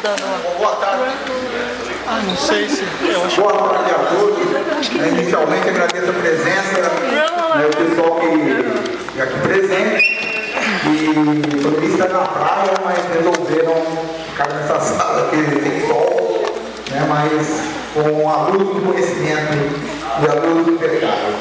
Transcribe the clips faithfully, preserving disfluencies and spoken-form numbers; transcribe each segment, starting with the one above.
dando uma... Boa tarde. Ah, não sei se... Eu acho... Boa tarde a todos. É, inicialmente agradeço a presença, né, o pessoal que aqui presente. E poderia estar na praia, mas resolveram ficar nessa sala que tem sol, né, mas com a luz do conhecimento e a luz do pecado.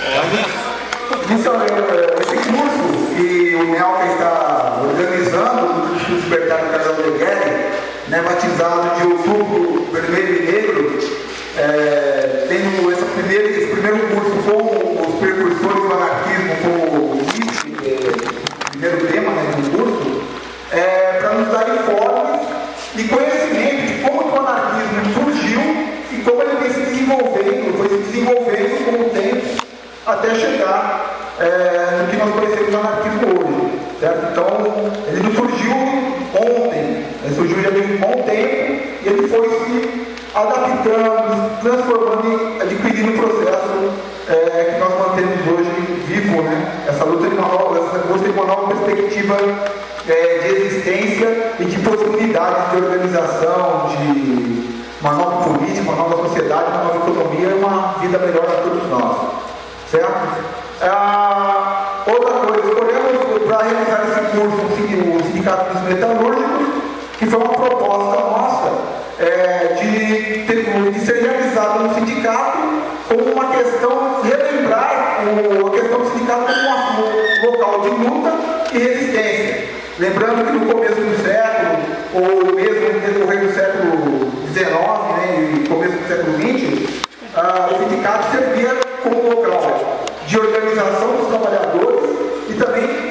Esse curso que o Melca está organizando, o Instituto Libertário Carlos Legueri, né, batizado de Outubro Vermelho e Negro, é, tendo esse primeiro, esse primeiro curso com os precursores do anarquismo como início, é, primeiro tema, né, do curso, é, para nos dar informes e conhecimento de como o anarquismo surgiu e como ele vem se desenvolvendo, foi se desenvolvendo com o tempo até chegar é, no que nós conhecemos do anarquismo hoje, certo? Então, ele não surgiu ontem, ele surgiu já há um bom tempo e ele foi se adaptando, transformando e adquirindo o processo é, que nós mantemos hoje vivo, né? Essa luta de uma nova, essa busca de uma nova perspectiva é, de existência e de possibilidades de organização, de uma nova política, uma nova sociedade, uma nova economia e uma vida melhor a todos nós, certo? Ah, outra coisa, escolhemos para realizar esse curso o Sindicato dos Metalúrgicos, que foi uma proposta nossa é, de, ter, de ser realizado no sindicato como uma questão, relembrar o, a questão do sindicato como um local de luta e resistência. Lembrando que no começo do século, ou mesmo no decorrer do século dezenove, né, e começo do século vinte, ah, o sindicato servia como local de organização dos trabalhadores e também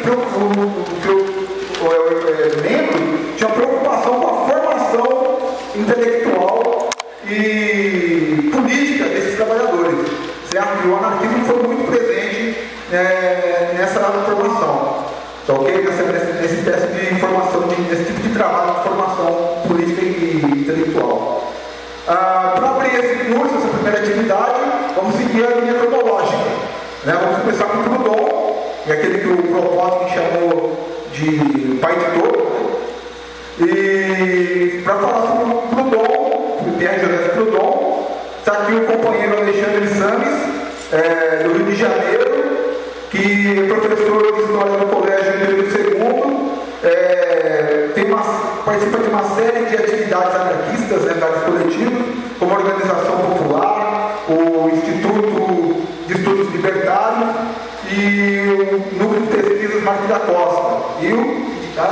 o membro tinha preocupação com a formação intelectual e política desses trabalhadores, certo? E o anarquismo foi muito presente é, nessa formação, tá, ok? Nessa, nessa espécie de formação, de, nesse tipo de trabalho de formação política e intelectual. Ah, para abrir esse curso, essa primeira atividade, vamos seguir a linha cronológica. Né? Vamos começar com o Proudhon, que é aquele que o Kropotkin chamou de pai de todos. Né? E para falar sobre o Proudhon, o Pierre Joseph Proudhon, está aqui o companheiro Alexandre Sames, é, do Rio de Janeiro, que é professor de História no Colégio Pedro segundo, é, tem uma, participa de uma série de atividades anarquistas, né, vários coletivos, como a Organização Popular, o Instituto de Estudos Libertários e o Núcleo de Pesquisas Marques da Costa e o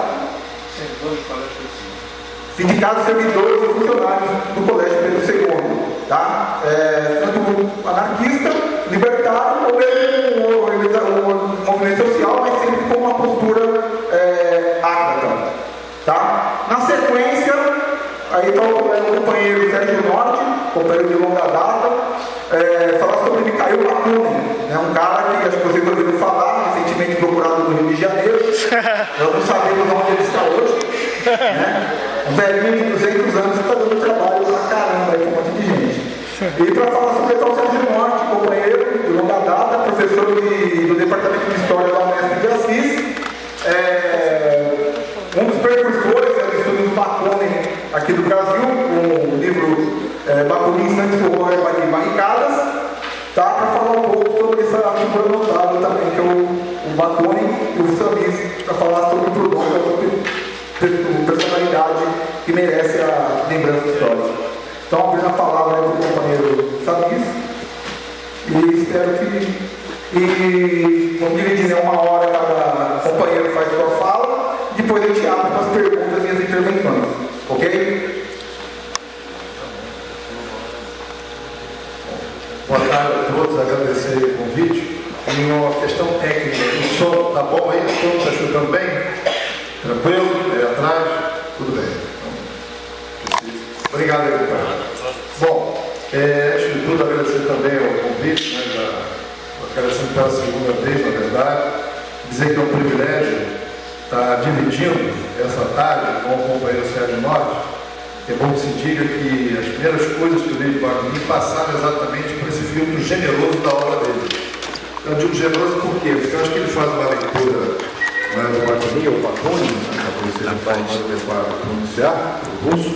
Sindicato de Servidores e Funcionários do Colégio Pedro segundo, tá? É, tanto anarquista, libertário ou mesmo um, um movimento social, mas sempre com uma postura é, ácrata, tá? Na sequência, aí está o, o companheiro Sérgio Norte, companheiro de longa data, é, falar sobre Mikhail Bakunin, né, um cara que acho que vocês ouviram falar, recentemente procurado no Rio de Janeiro. Nós não sabemos onde ele está hoje, né? Um velhinho de duzentos anos que está dando trabalho pra caramba aí com um monte de gente. E para falar sobre o Sérgio Norte, companheiro de longa data, professor de, do Departamento de História da Unesp de Assis, é, um dos precursores do estudo do Bakunin aqui do Brasil, com o livro é, Bakunin, Santos, Horror e Barricadas, tá? Para falar um pouco sobre essa figura notável também, que é o, o Bakunin e o Samis, para falar sobre o Proudhon, que é uma personalidade que merece a lembrança histórica. Então, abrindo a palavra para o companheiro Samis, e espero que, e vamos dividir uma hora cada companheiro faz sua fala, depois a gente abre para as perguntas e as intervenções, ok? Boa tarde a todos, agradecer o convite. Tem uma questão técnica, o som está bom aí? O som está escutando bem? Tranquilo? Aí atrás? Tudo bem. Então, obrigado aí, companheiro. Bom, é, antes de tudo, agradecer também o convite, né, da, agradecer pela segunda vez, na verdade, dizer que é um privilégio estar dividindo essa tarde com o companheiro Sérgio Norte. É bom que se diga que as primeiras coisas que eu li de Bakunin passaram exatamente por esse filtro generoso da obra dele. Eu digo generoso por quê? Porque eu acho que ele faz uma leitura né, do Bakunin, ou Bakunin, né, talvez seja a forma adequada para pronunciar, o russo.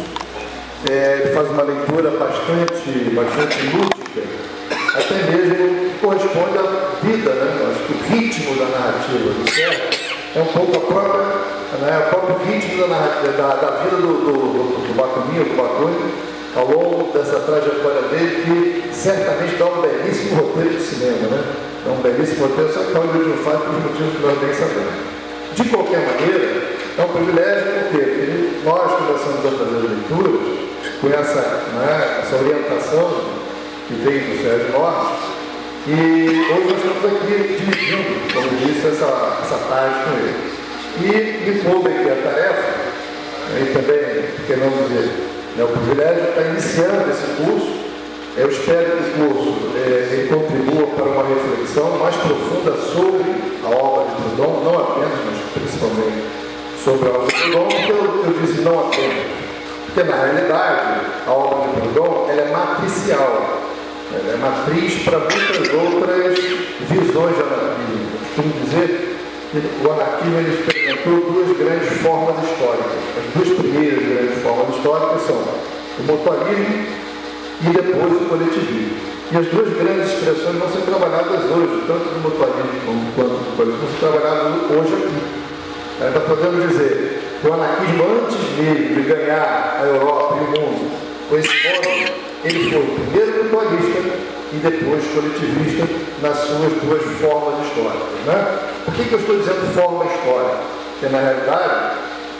É, ele faz uma leitura bastante, bastante lúdica, até mesmo que corresponde à vida, né? Acho que o ritmo da narrativa do Sérgio é um pouco a própria, né, o próprio ritmo da, da, da vida do, do, do, do Bakunin, do Bakunin, ao longo dessa trajetória dele, que certamente dá um belíssimo roteiro de cinema, né? É um belíssimo roteiro, só que não ele não faz por motivos que nós bem sabemos. De qualquer maneira, é um privilégio porque nós começamos a fazer leituras com essa, né, essa orientação que vem do Sérgio Norte, e hoje nós estamos aqui dividindo, como eu disse, essa, essa tarde com ele. E me coube aqui a tarefa, e também, por que não dizer, é o privilégio de estar iniciando esse curso. Eu espero que o curso é, ele contribua para uma reflexão mais profunda sobre a obra de Proudhon, não apenas, mas principalmente sobre a obra de Proudhon, porque eu, eu disse não apenas, porque na realidade a obra de Proudhon ela é matricial, ela é matriz para muitas outras visões de anarquismo. Costumo dizer que o anarquismo ele experimentou duas grandes formas históricas. As duas primeiras grandes formas históricas são o mutualismo e depois o coletivismo. E as duas grandes expressões vão ser trabalhadas hoje, tanto no mutualismo quanto no coletivismo, vão ser trabalhadas hoje aqui. Ainda podemos dizer que o anarquismo, antes mesmo de ganhar a Europa e o mundo com esse nome, ele foi primeiro mutualista e depois coletivista nas suas duas formas históricas. Né? Por que, que eu estou dizendo forma histórica? Porque, na realidade,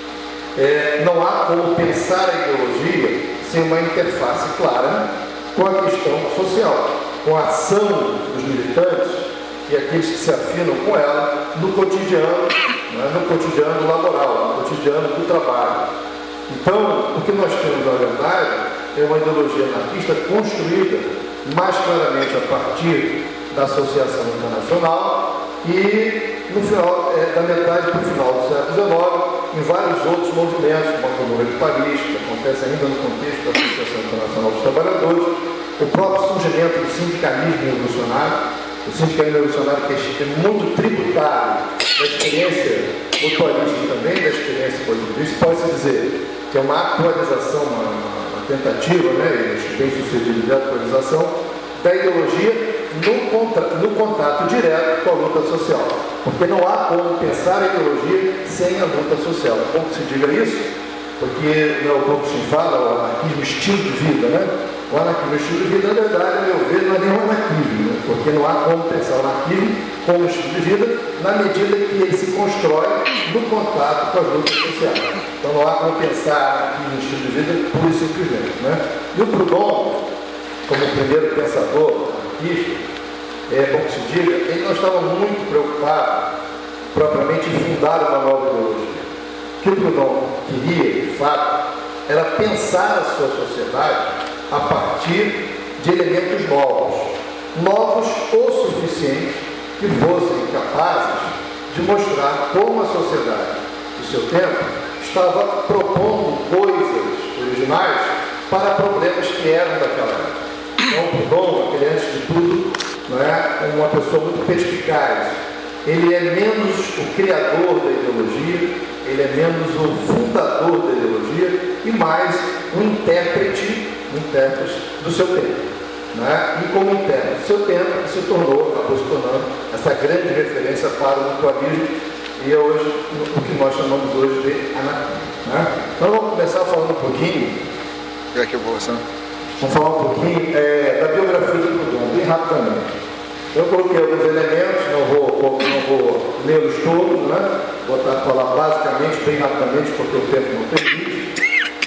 é, não há como pensar a ideologia sem uma interface clara com a questão social, com a ação dos militantes e aqueles que se afinam com ela no cotidiano, né, no cotidiano laboral, no cotidiano do trabalho. Então, o que nós temos, na verdade, é uma ideologia anarquista construída mais claramente a partir da Associação Internacional e, no final, é, da metade para o final do século dezenove, em vários outros movimentos, como a Comuna de Paris, que acontece ainda no contexto da Associação Internacional dos Trabalhadores, o próprio surgimento do sindicalismo revolucionário, o sindicalismo revolucionário que é muito tributário da experiência mutualista e também da experiência positivista, pode-se dizer que é uma atualização, uma, uma tentativa, né, e bem sucedida de atualização da ideologia no, contra, no contato direto com a luta social. Porque não há como pensar a ideologia sem a luta social. Como se diga isso? Porque, não, como se fala, o anarquismo estilo de vida, né? O anarquismo estilo de vida, na verdade, a meu ver, não é nenhum anarquismo, né? Porque não há como pensar o anarquismo como estilo de vida na medida que ele se constrói no contato com as lutas sociais. Então não há como pensar anarquismo estilo de vida pura e simplesmente, né? E o Proudhon, como o primeiro pensador anarquista, é bom que se diga, ele não estava muito preocupado propriamente em fundar uma nova ideologia. O que o Proudhon queria, de fato, era pensar a sua sociedade a partir de elementos novos, novos o suficiente que fossem capazes de mostrar como a sociedade do seu tempo estava propondo coisas originais para problemas que eram daquela época. Então, o Proudhon, ele antes de tudo, não é uma pessoa muito perspicaz. Ele é menos o criador da ideologia, ele é menos o fundador da ideologia e mais um intérprete, um intérprete do seu tempo. Não é? E como intérprete do seu tempo, se tornou, acabou se tornando essa grande referência para o mutualismo e é hoje o que nós chamamos hoje de anarquismo. Não é? Então vamos começar falando um pouquinho. E aqui eu vou passando. Vamos falar um pouquinho é, da biografia do Proudhon, bem rapidamente. Eu coloquei alguns elementos, não vou, não vou lê-los todos, né? Vou falar basicamente, bem rapidamente, porque o tempo não permite.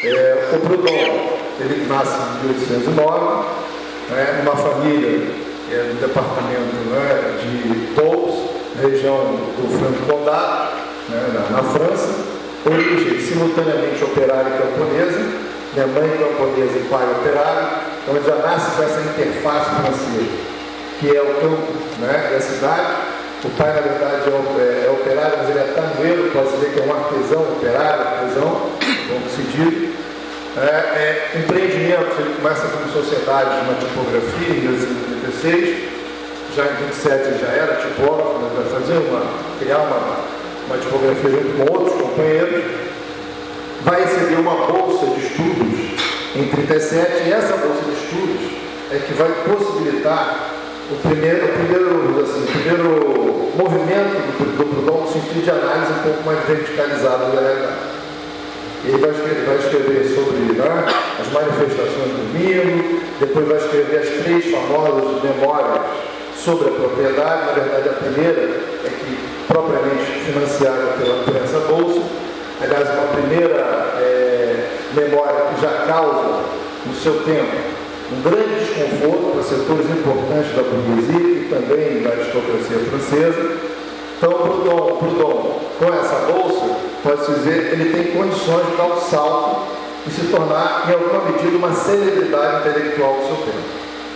É, o Proudhon, ele nasce em mil oitocentos e nove, né, numa família é, do departamento, né, de Toulouse, região do Franco-Condado, né, na, na França, origem simultaneamente operária e camponesa, minha mãe camponesa e pai operário, então ele já nasce com essa interface financeira, que é o campo, né, da cidade. O pai, na verdade, é, é, é operário, mas ele é tangueiro, pode dizer que é um artesão, operário, artesão, como se diz. É, é, empreendimento, ele começa como sociedade de uma tipografia em mil novecentos e trinta e seis, já em vinte e sete ele já era tipógrafo, mas vai fazer uma, criar uma, uma tipografia junto com outros companheiros, vai receber uma bolsa de estudos em trinta e sete, e essa bolsa de estudos é que vai possibilitar o primeiro, o primeiro, assim, o primeiro movimento do, do Proudhon no sentido de análise um pouco mais verticalizada da realidade. Ele vai escrever, vai escrever sobre, né, as manifestações do Milo, depois vai escrever as três famosas memórias sobre a propriedade. Na verdade, a primeira é que propriamente financiada pela, por essa bolsa. Aliás, uma primeira é, memória que já causa, no seu tempo, um grande desconforto para setores importantes da burguesia e também da aristocracia francesa. Então, Proudhon, Proudhon, com essa bolsa, pode-se dizer, ele tem condições de dar um salto e se tornar, em alguma medida, uma celebridade intelectual do seu tempo.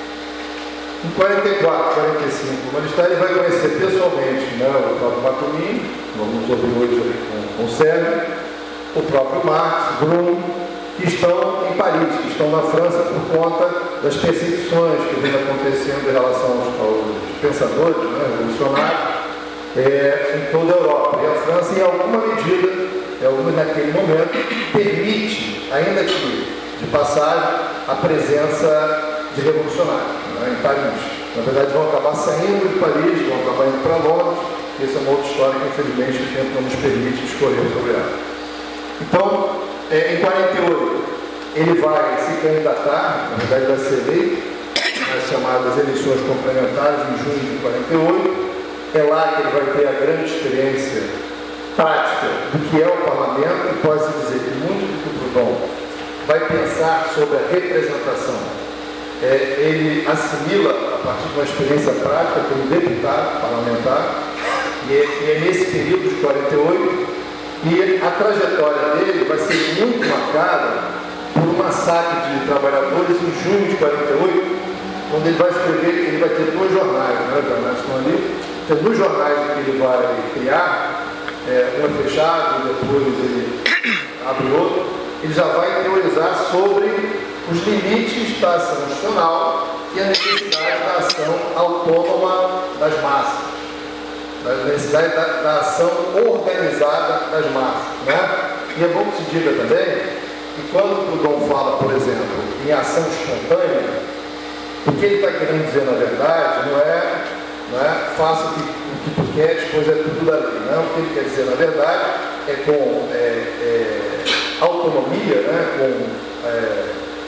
Em quarenta e quatro, quarenta e cinco, o Manistério ele vai conhecer pessoalmente, né, o próprio Bakunin, vamos ouvir hoje ali com, com o Sérgio, o próprio Marx, Brum, que estão em Paris, que estão na França por conta das perseguições que vem acontecendo em relação aos, aos pensadores, né, revolucionários, é, em toda a Europa. E a França, em alguma medida, em algum, naquele momento, permite, ainda que de passagem, a presença de revolucionários, né, em Paris. Na verdade, vão acabar saindo de Paris, vão acabar indo para Londres. Essa é uma outra história que, infelizmente, o tempo não nos permite escolher sobre ela. Então, é, em quarenta e oito, ele vai se candidatar, na verdade vai ser eleito, nas chamadas eleições complementares, em junho de quarenta e oito. É lá que ele vai ter a grande experiência prática do que é o parlamento, e pode-se dizer que muito do que o Proudhon vai pensar sobre a representação, é, ele assimila a partir de uma experiência prática como deputado parlamentar, e é, e é nesse período de quarenta e oito, e a trajetória dele vai ser muito marcada por um massacre de trabalhadores em junho de quarenta e oito, quando ele vai escrever, ele vai ter dois jornais, né, os jornais estão ali. Então, nos jornais que ele vai criar, é, um é fechado, depois ele abre outro, ele já vai teorizar sobre os limites da ação institucional e a necessidade da ação autônoma das massas, a necessidade da, da ação organizada das massas, né? E é bom que se diga também que quando o Proudhon fala, por exemplo, em ação espontânea, o que ele está querendo dizer, na verdade, não é, não é faça o que, o que tu queres, pois é tudo dali. Não, o que ele quer dizer, na verdade, é com é, é, autonomia, né, com é,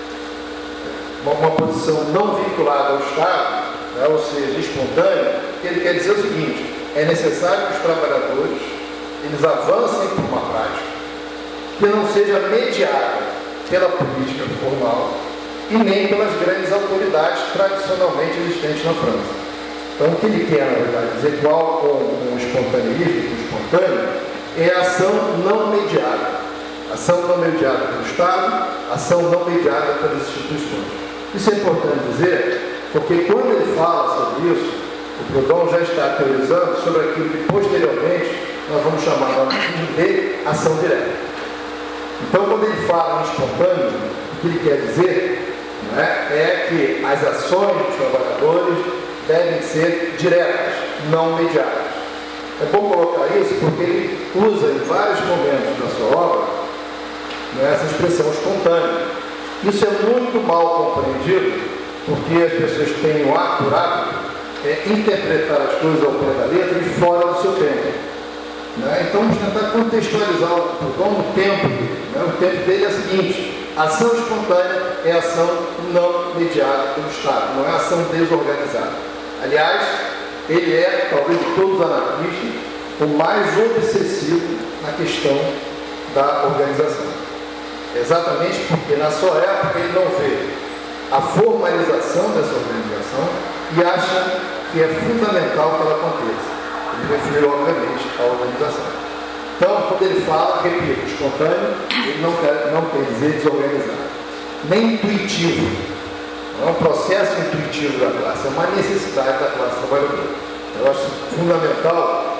uma, uma posição não vinculada ao Estado, né, ou seja, espontânea. Ele quer dizer o seguinte: é necessário que os trabalhadores eles avancem por uma prática que não seja mediada pela política formal e nem pelas grandes autoridades tradicionalmente existentes na França. Então, o que ele quer, na verdade, dizer igual com o espontaneismo, o espontâneo, é a ação não mediada. Ação não mediada pelo Estado, ação não mediada pelas instituições. Isso é importante dizer, porque quando ele fala sobre isso, o Proudhon já está teorizando sobre aquilo que posteriormente nós vamos chamar de ação direta. Então, quando ele fala em espontâneo, o que ele quer dizer, não é, é que as ações dos trabalhadores devem ser diretas, não mediadas. É bom colocar isso porque ele usa em vários momentos da sua obra, não é, essa expressão espontânea. Isso é muito mal compreendido porque as pessoas têm o ato, o hábito, é interpretar as coisas ao pé da letra e fora do seu tempo. Né? Então vamos tentar contextualizar o Proudhon no tempo. Né? O tempo dele é o seguinte: a ação espontânea é a ação não mediada pelo Estado, não é a ação desorganizada. Aliás, ele é, talvez de todos os anarquistas, o mais obsessivo na questão da organização. Exatamente porque na sua época ele não vê a formalização dessa organização e acha que é fundamental que ela aconteça. Ele refere, obviamente, à organização. Então, quando ele fala, repito, espontâneo, ele não quer, não quer dizer desorganizado, nem intuitivo. Não é um processo intuitivo da classe, é uma necessidade da classe trabalhadora. Eu acho fundamental,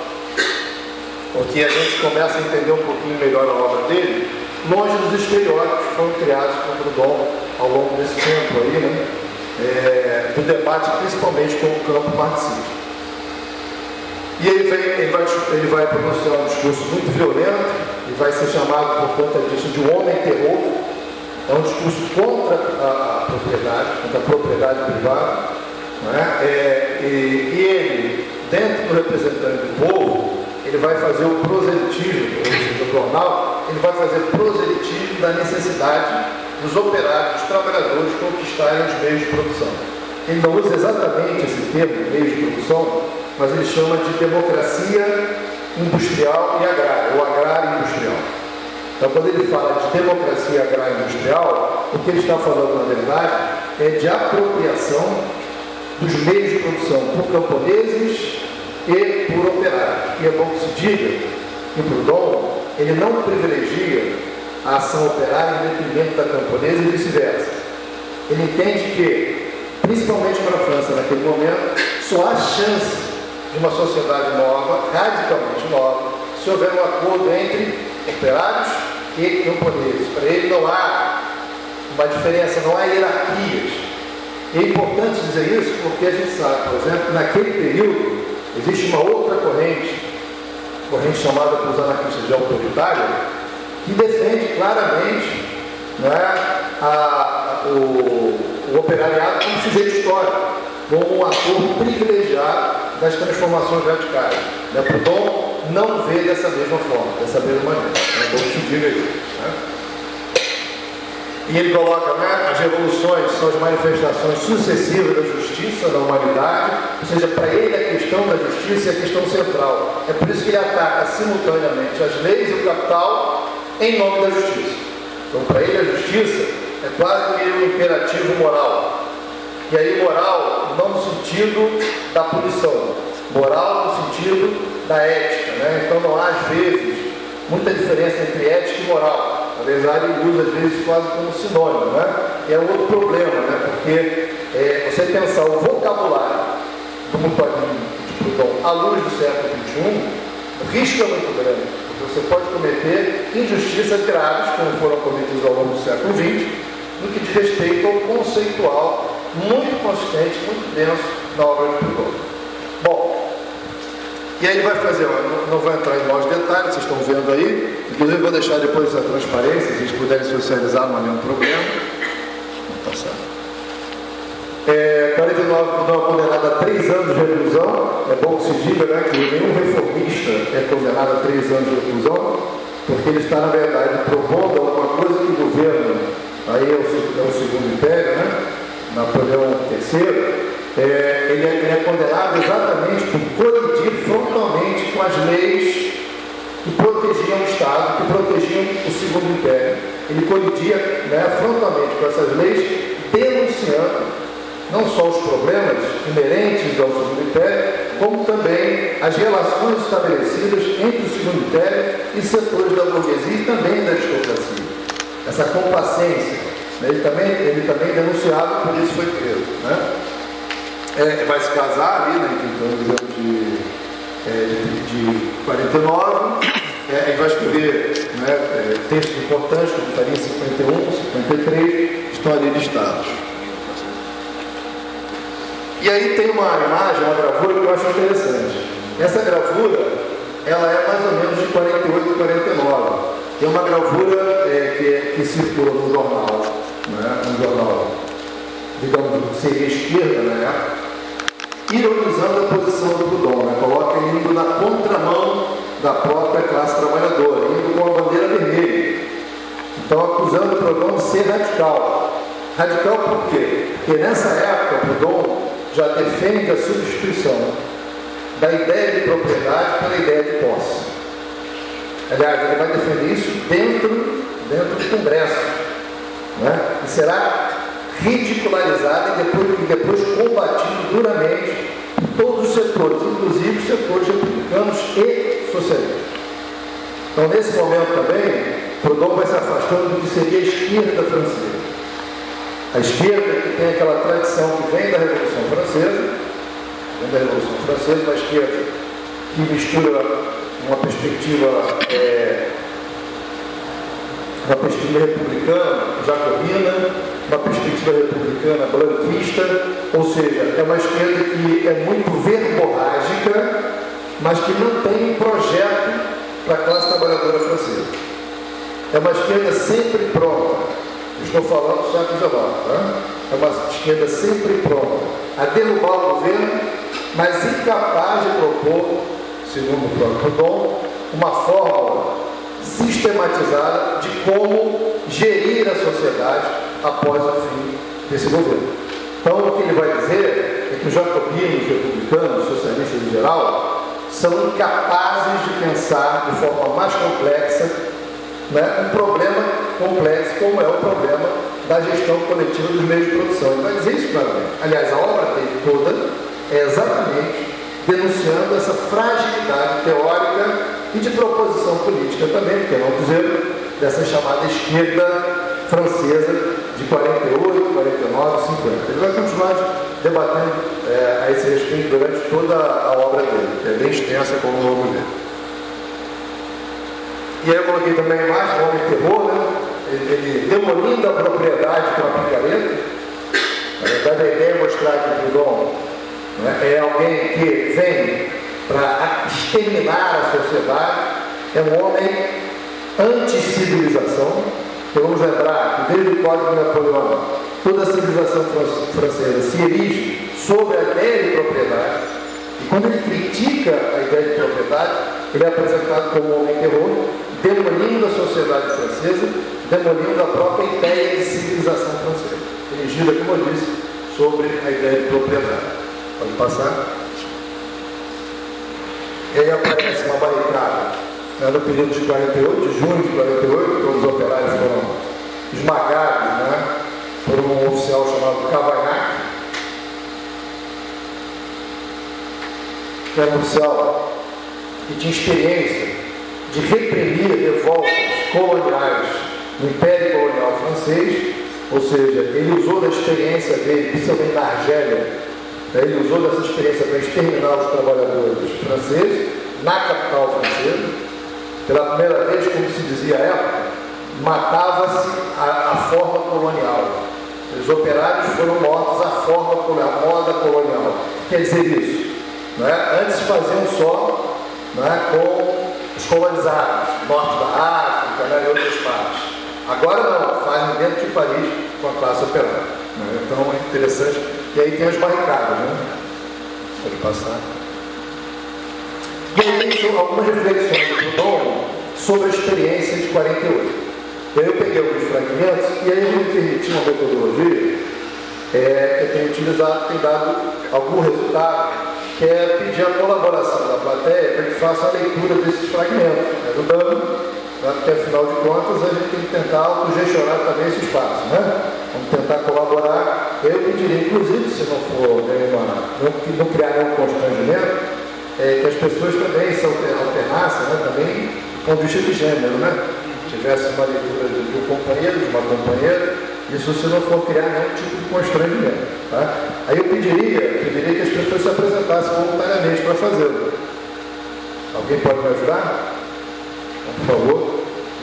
porque a gente começa a entender um pouquinho melhor a obra dele, longe dos estereótipos que foram criados por Proudhon ao longo desse tempo aí, né? É, do debate, principalmente com o campo marxista. E ele, vem, ele, vai, ele vai pronunciar um discurso muito violento e vai ser chamado, por conta disso, de um homem-terror. É um discurso contra a, a propriedade, contra a propriedade privada. Não é? É, e, e ele, dentro do representante do povo, ele vai fazer o proselitismo, ou seja, o jornal, ele vai fazer proselitismo da necessidade dos operários, dos trabalhadores conquistarem os meios de produção. Ele não usa exatamente esse termo, meios de produção, mas ele chama de democracia industrial e agrária, ou agrária industrial. Então, quando ele fala de democracia agrária industrial, o que ele está falando, na verdade, é de apropriação dos meios de produção por camponeses e por operários. E é bom que se diga que Proudhon, ele não privilegia a ação operária em detrimento da camponesa e vice-versa. Ele entende que, principalmente para a França naquele momento, só há chance de uma sociedade nova, radicalmente nova, se houver um acordo entre operários e camponeses. Para ele não há uma diferença, não há hierarquias. E é importante dizer isso porque a gente sabe, por exemplo, que naquele período existe uma outra corrente, corrente chamada pelos anarquistas de autoritária, que defende claramente, né, a, a, o, o operariado como sujeito histórico, como um ator privilegiado das transformações radicais. Né? Proudhon não vê dessa mesma forma, dessa mesma maneira. É bom que se diga isso. Né? E ele coloca, né, as revoluções são as manifestações sucessivas da justiça na humanidade, ou seja, para ele a questão da justiça é a questão central. É por isso que ele ataca simultaneamente as leis e o capital em nome da justiça. Então, para ele a justiça é quase que um imperativo moral. E aí moral não no sentido da punição, moral no sentido da ética, né? Então não há às vezes muita diferença entre ética e moral. Apesar ele usa às vezes quase como sinônimo, né? E é um outro problema, né? Porque é, você pensar o vocabulário do mutualismo de Proudhon à luz do século vinte e um, o risco é muito grande, porque você pode cometer injustiças graves, como foram cometidas ao longo do século vinte, no que diz respeito ao conceitual muito consistente, muito denso na obra de Proudhon. Bom, e aí ele vai fazer, não, não vou entrar em maiores detalhes, vocês estão vendo aí, inclusive vou deixar depois essa transparência, se a gente puderem socializar, não há nenhum problema. Não está certo. É, quarenta e nove, Proudhon é condenado a três anos de reclusão. É bom que se diga, né, que nenhum reformista é condenado a três anos de reclusão, porque ele está, na verdade, propondo alguma coisa que o governo, aí é o, é o Segundo Império, né, Napoleão terceiro, é, ele, é, ele é condenado exatamente por colidir frontalmente com as leis que protegiam o Estado, que protegiam o Segundo Império. Ele colidia, né, frontalmente com essas leis, denunciando não só os problemas inerentes ao Segundo Império, como também as relações estabelecidas entre o Segundo Império e setores da burguesia e também da aristocracia. Essa complacência, né, ele, também, ele também denunciado, por isso foi preso. Né? É, vai se casar ali, né, então, de, é, de, de quarenta e nove, é, ele vai escrever, né, é, textos importantes, como estaria em cinquenta e um, cinquenta e três, estão ali listados. E aí tem uma imagem, uma gravura que eu acho interessante. Essa gravura, ela é mais ou menos de quarenta e oito e quarenta e nove. É uma gravura é, que, que circula no jornal, né? Um jornal, digamos, que seria esquerda, né? Ironizando a posição do Proudhon, né? Coloca ele indo na contramão da própria classe trabalhadora, indo com a bandeira vermelha. Então, acusando o Proudhon de ser radical. Radical por quê? Porque nessa época, o Proudhon já defende a substituição da ideia de propriedade pela ideia de posse. Aliás, ele vai defender isso dentro, dentro do Congresso, né? E será ridicularizado e depois, e depois combatido duramente em todos os setores, inclusive os setores republicanos e socialistas. Então, nesse momento também, Proudhon vai se afastando do que seria a esquerda francesa. A esquerda, que tem aquela tradição que vem da Revolução Francesa, vem da Revolução Francesa, uma esquerda que mistura uma perspectiva, é, uma perspectiva republicana, jacobina, uma perspectiva republicana blanquista, ou seja, é uma esquerda que é muito verborrágica mas que não tem um projeto para a classe trabalhadora francesa. É uma esquerda sempre pronta, estou falando só aqui de lado, tá? É uma esquerda sempre pronta a derrubar o governo, mas incapaz de propor, segundo o próprio Proudhon, uma fórmula sistematizada de como gerir a sociedade após o fim desse governo. Então, o que ele vai dizer é que os jacobinos, os republicanos, os socialistas em geral, são incapazes de pensar de forma mais complexa, né, um problema complexo como é o problema da gestão coletiva dos meios de produção. Ele vai dizer isso claramente. Aliás, a obra dele toda é exatamente denunciando essa fragilidade teórica e de proposição política também, porque não dizer dessa chamada esquerda francesa de quarenta e oito, quarenta e nove, cinquenta. Ele vai continuar debatendo é, a esse respeito durante toda a obra dele, que é bem extensa como o novo dele. E aí eu coloquei também a imagem, o homem terror, né? ele, ele demolindo a propriedade com a picareta. Na verdade, a ideia é mostrar que Proudhon, né, é alguém que vem para exterminar a sociedade, é um homem anti-civilização. Então vamos lembrar que desde o Código Napoleão, toda a civilização francesa se erige sobre a ideia de propriedade. E quando ele critica a ideia de propriedade, ele é apresentado como um homem terror, demolindo a sociedade francesa, demolindo a própria ideia de civilização francesa, erigida, como eu disse, sobre a ideia de propriedade. Pode passar. E aí aparece uma barricada, né, no período de quarenta e oito, de junho de quarenta e oito, quando os operários foram esmagados, né, por um oficial chamado Cavaignac, que era um oficial que tinha experiência de reprimir revoltas coloniais no Império Colonial Francês, ou seja, ele usou da experiência dele, principalmente na Argélia, ele usou dessa experiência para exterminar os trabalhadores franceses na capital francesa. Pela primeira vez, como se dizia à época, matava-se a, a forma colonial. Os operários foram mortos à forma colonial, à moda colonial. Quer dizer isso? Não é? Antes faziam só, não é, com os colonizados, norte da África, né, e outras partes. Agora não, fazem dentro de Paris com a classe operária. Né? Então é interessante. E aí tem as barricadas, né? Pode passar. E aí tem algumas reflexões do Proudhon sobre a experiência de quarenta e oito. E aí eu peguei alguns fragmentos e aí eu me permiti uma metodologia é, que eu tenho utilizado, tem dado algum resultado, que é pedir a colaboração da plateia para que faça a leitura desses fragmentos, ajudando, né? Porque afinal de contas a gente tem que tentar autogestionar também esse espaço, né? Vamos tentar colaborar. Eu pediria, inclusive, se não for nenhuma, não, não criar nenhum constrangimento, é, que as pessoas também se alternassem, né? Também do ponto de vista de gênero, né? Tivesse uma leitura de, de um companheiro, de uma companheira, isso se não for criar nenhum tipo de constrangimento. Tá? Aí eu pediria, pediria que as pessoas se apresentassem voluntariamente para fazê-lo. Alguém pode me ajudar? Por favor.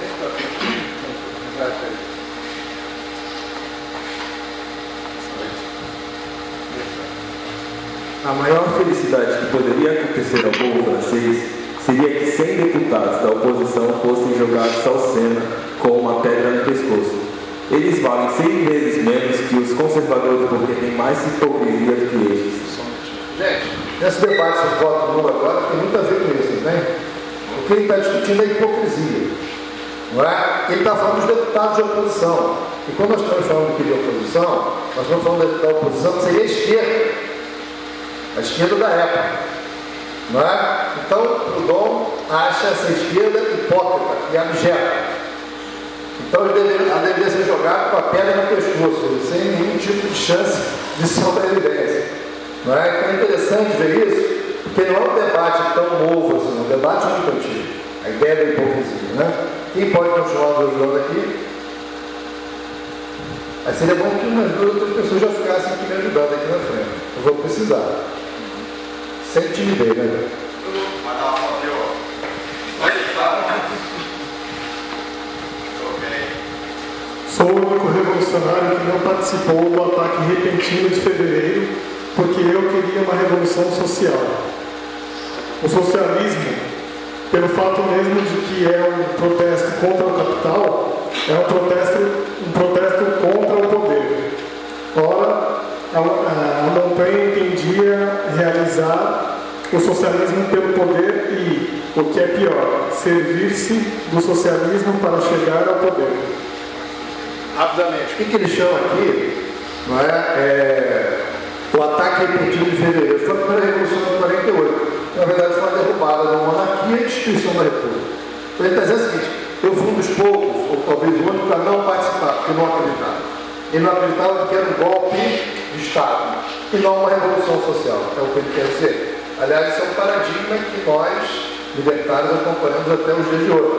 A maior felicidade que poderia acontecer ao povo francês seria que cem deputados da oposição fossem jogados ao Sena com uma pedra no pescoço. Eles valem seis vezes menos que os conservadores porque têm mais hipocrisia do que estes. Gente, esse debate sobre voto nulo agora tem muito a ver com isso, né? O que ele está discutindo é a hipocrisia. Não é? Ele está falando dos deputados de oposição. E quando nós estamos falando aqui de oposição, nós estamos falando da oposição que seria a esquerda. A esquerda da época. Não é? Então, Proudhon acha essa esquerda hipócrita e abjeta. Então, ele deveria, ela deveria ser jogada com a pedra no pescoço, sem nenhum tipo de chance de sobrevivência. Não é? Então, é interessante ver isso, porque não é um debate tão novo assim, é um debate muito antigo. A ideia da hipocrisia. Né? Quem pode continuar nos ajudando aqui? Aí seria bom que umas duas outras pessoas já ficassem aqui me ajudando aqui na frente. Eu vou precisar. Sem timidez, né? Sou o único revolucionário que não participou do ataque repentino de fevereiro, porque eu queria uma revolução social. o socialismo, pelo fato mesmo de que é um protesto contra o capital, é um protesto, um protesto contra o poder. Ora, a, a, a Montaigne entendia realizar o socialismo pelo poder e, o que é pior, servir-se do socialismo para chegar ao poder. Rapidamente, o que, que ele chama aqui, não é, é o ataque repetido de fevereiro? Foi a primeira Revolução de quarenta e oito. Na verdade, foi a derrubada da monarquia e a destruição da república. Então ele está dizendo o seguinte: eu fui um dos poucos, ou talvez o único, a não participar, porque não acreditava. Ele não acreditava que era um golpe de Estado e não uma revolução social, é o que ele quer dizer. Aliás, isso é um paradigma que nós, libertários, acompanhamos até os dias de hoje.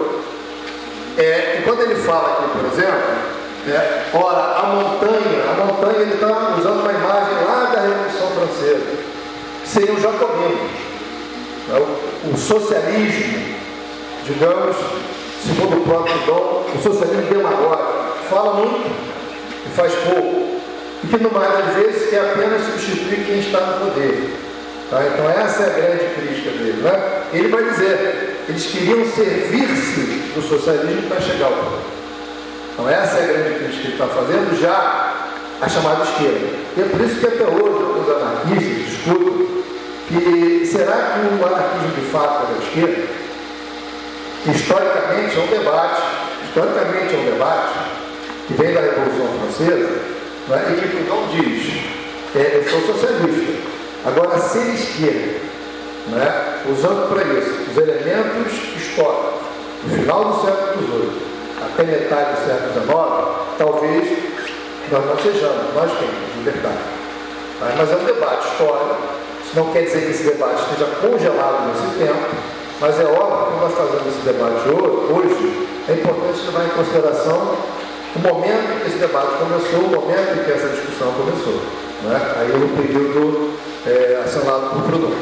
É, e quando ele fala aqui, por exemplo, é, ora, a montanha, a montanha, ele está usando uma imagem lá da Revolução Francesa, que seria o jacobino. O, o socialismo, digamos, segundo o próprio Dom, o socialismo demagógico, fala muito e faz pouco, e que no mais das vezes quer apenas substituir quem está no poder. Tá? Então essa é a grande crítica dele. Né? Ele vai dizer, eles queriam servir-se do socialismo para chegar ao poder. Então essa é a grande crítica que ele está fazendo já a chamada esquerda. E é por isso que até hoje alguns anarquistas discutem que será que o anarquismo de fato é da esquerda? Historicamente é um debate, historicamente é um debate que vem da Revolução Francesa, né, e que Proudhon diz, é, eu sou socialista, agora ser esquerda, né, usando para isso os elementos históricos, no final do século dezoito, até metade do século dezenove, talvez nós não sejamos, nós quem? Os libertários. Tá? Mas é um debate histórico. Não quer dizer que esse debate esteja congelado nesse tempo, mas é óbvio que nós fazendo esse debate hoje, é importante levar em consideração o momento em que esse debate começou, o momento em que essa discussão começou, né? Aí no período é, assinado por Proudhon.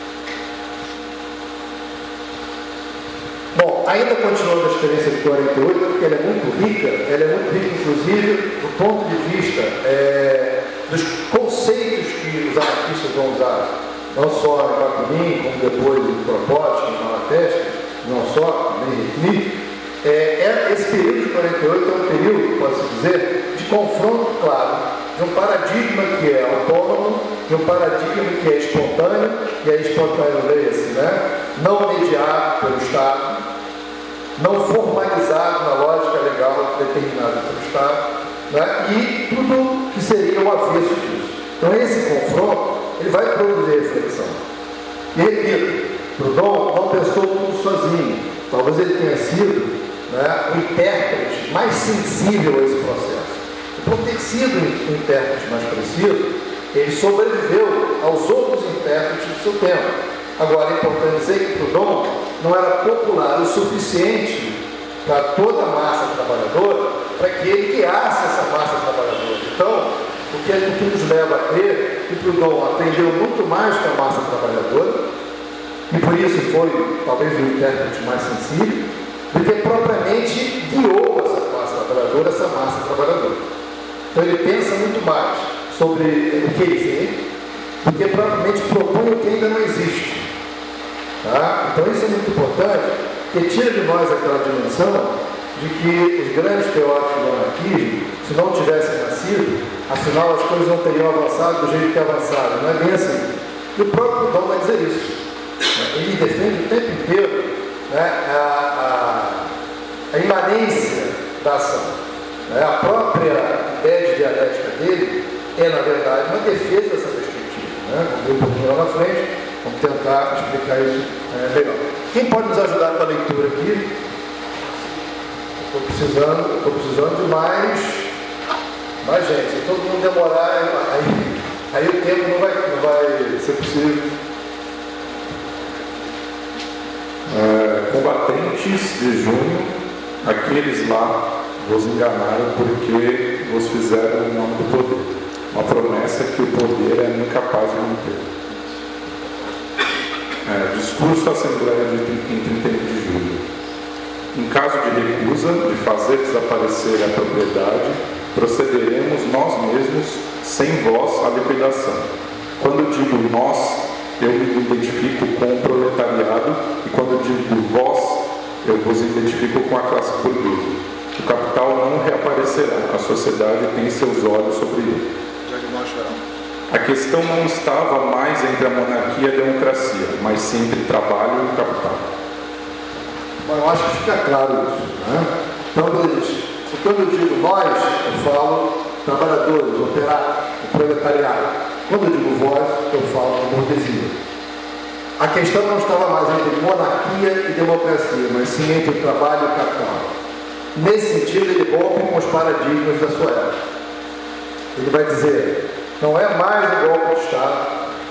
Bom, ainda continuando a experiência de quarenta e oito, porque ela é muito rica, ela é muito rica inclusive do ponto de vista é, dos conceitos que os anarquistas vão usar, não só em Bakunin, como depois em Kropotkin, em Malatesta, não só, nem Ricknick. É, é, esse período de quarenta e oito é um período, pode-se dizer, de confronto, claro, de um paradigma que é autônomo, de um paradigma que é espontâneo, e aí espontâneo leia-se, né? Não mediado pelo Estado, não formalizado na lógica legal determinada pelo Estado, né? E tudo que seria o avesso disso. Então esse confronto, ele vai produzir reflexão. E repito, Proudhon não pensou tudo sozinho. Talvez ele tenha sido, né, o intérprete mais sensível a esse processo. E por ter sido o intérprete mais preciso, ele sobreviveu aos outros intérpretes do seu tempo. Agora, é importante dizer que Proudhon não era popular o suficiente para toda a massa trabalhadora, para que ele guiasse essa massa trabalhadora. Então, o que, o que nos leva a crer que Proudhon aprendeu muito mais que a massa trabalhadora, e por isso foi, talvez, o intérprete mais sensível, do que propriamente guiou essa massa trabalhadora, essa massa trabalhadora. Então ele pensa muito mais sobre o que ele vê, do que propriamente propõe o que ainda não existe. Tá? Então isso é muito importante, porque tira de nós aquela dimensão de que os grandes teóricos do anarquismo, se não tivessem nascido, afinal as coisas não teriam avançado do jeito que avançaram. Não é bem assim. E o próprio Proudhon vai dizer isso. Ele defende o tempo inteiro, né, a, a, a imanência da ação. Né? A própria ideia de dialética dele é, na verdade, uma defesa dessa perspectiva. Né? Vamos ver um pouquinho lá na frente, vamos tentar explicar isso é, melhor. Quem pode nos ajudar com a leitura aqui? Estou precisando, estou precisando de mais, mais gente. Se todo mundo demorar, aí, aí o tempo não vai, não vai ser possível. É, combatentes de junho, aqueles lá vos enganaram porque vos fizeram em nome do poder, uma promessa que o poder é incapaz de manter. É, discurso da Assembleia de, em trinta e um de julho. Em caso de recusa de fazer desaparecer a propriedade, procederemos nós mesmos, sem vós, à liquidação. Quando digo nós, eu me identifico com o proletariado e quando eu digo vós, eu vos identifico com a classe burguesa. O capital não reaparecerá, a sociedade tem seus olhos sobre ele. A questão não estava mais entre a monarquia e a democracia, mas sim entre trabalho e capital. Bom, eu acho que fica claro isso, né? Então, quando eu digo nós, eu falo trabalhadores, operários, o proletariado. Quando eu digo vós, eu falo burguesia. A questão não estava mais entre monarquia e democracia, mas sim entre o trabalho e o capital. Nesse sentido, ele rompe com os paradigmas da sua época. Ele vai dizer, não é mais o golpe de Estado,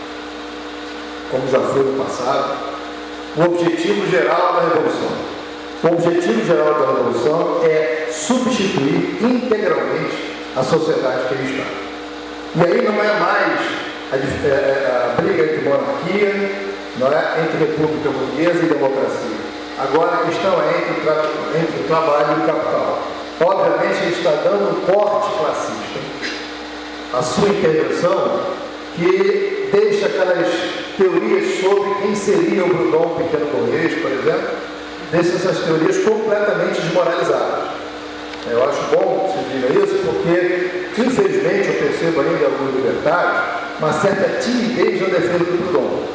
como já foi no passado, o objetivo geral da Revolução. O objetivo geral da Revolução é substituir integralmente a sociedade que ele está. E aí não é mais a, a, a briga entre monarquia, não é entre república burguesa e democracia. Agora a questão é entre, tra entre o trabalho e o capital. Obviamente ele está dando um corte classista à sua intervenção, que deixa aquelas teorias sobre quem seria o Proudhon pequeno burguês, por exemplo, deixa essas teorias completamente desmoralizadas. Eu acho bom que se diga isso, porque infelizmente eu percebo ainda em alguns libertários uma certa timidez na defesa do Proudhon,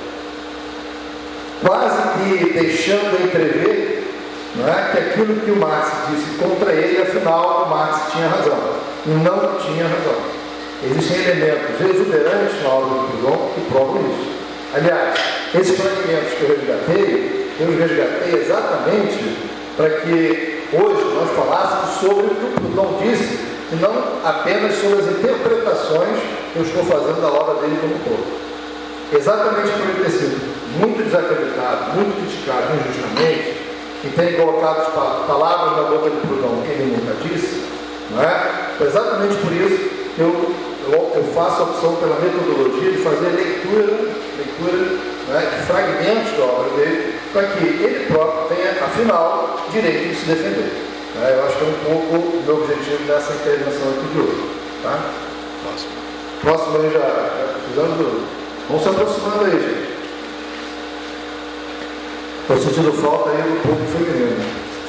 quase que deixando entrever, não é, que aquilo que o Marx disse contra ele, afinal o Marx tinha razão, e não tinha razão. Existem elementos exuberantes na obra do Proudhon que provam isso. Aliás, esses fragmentos que eu resgatei, eu os resgatei exatamente para que hoje nós falássemos sobre o que o Proudhon disse, e não apenas sobre as interpretações que eu estou fazendo da obra dele como todo. Exatamente por ele ter sido muito desacreditado, muito criticado injustamente, e tem colocado palavras na boca do Proudhon que ele nunca disse, não é? Exatamente por isso eu, eu, eu faço a opção pela metodologia de fazer leitura, leitura não é, de fragmentos da obra dele, para que ele próprio tenha, afinal, direito de se defender. Tá? Eu acho que é um pouco o meu objetivo nessa intervenção aqui de hoje. Tá? Próximo. Próximo aí já, já precisando. Vamos se aproximando aí, gente. Estou sentindo falta aí do público feminino.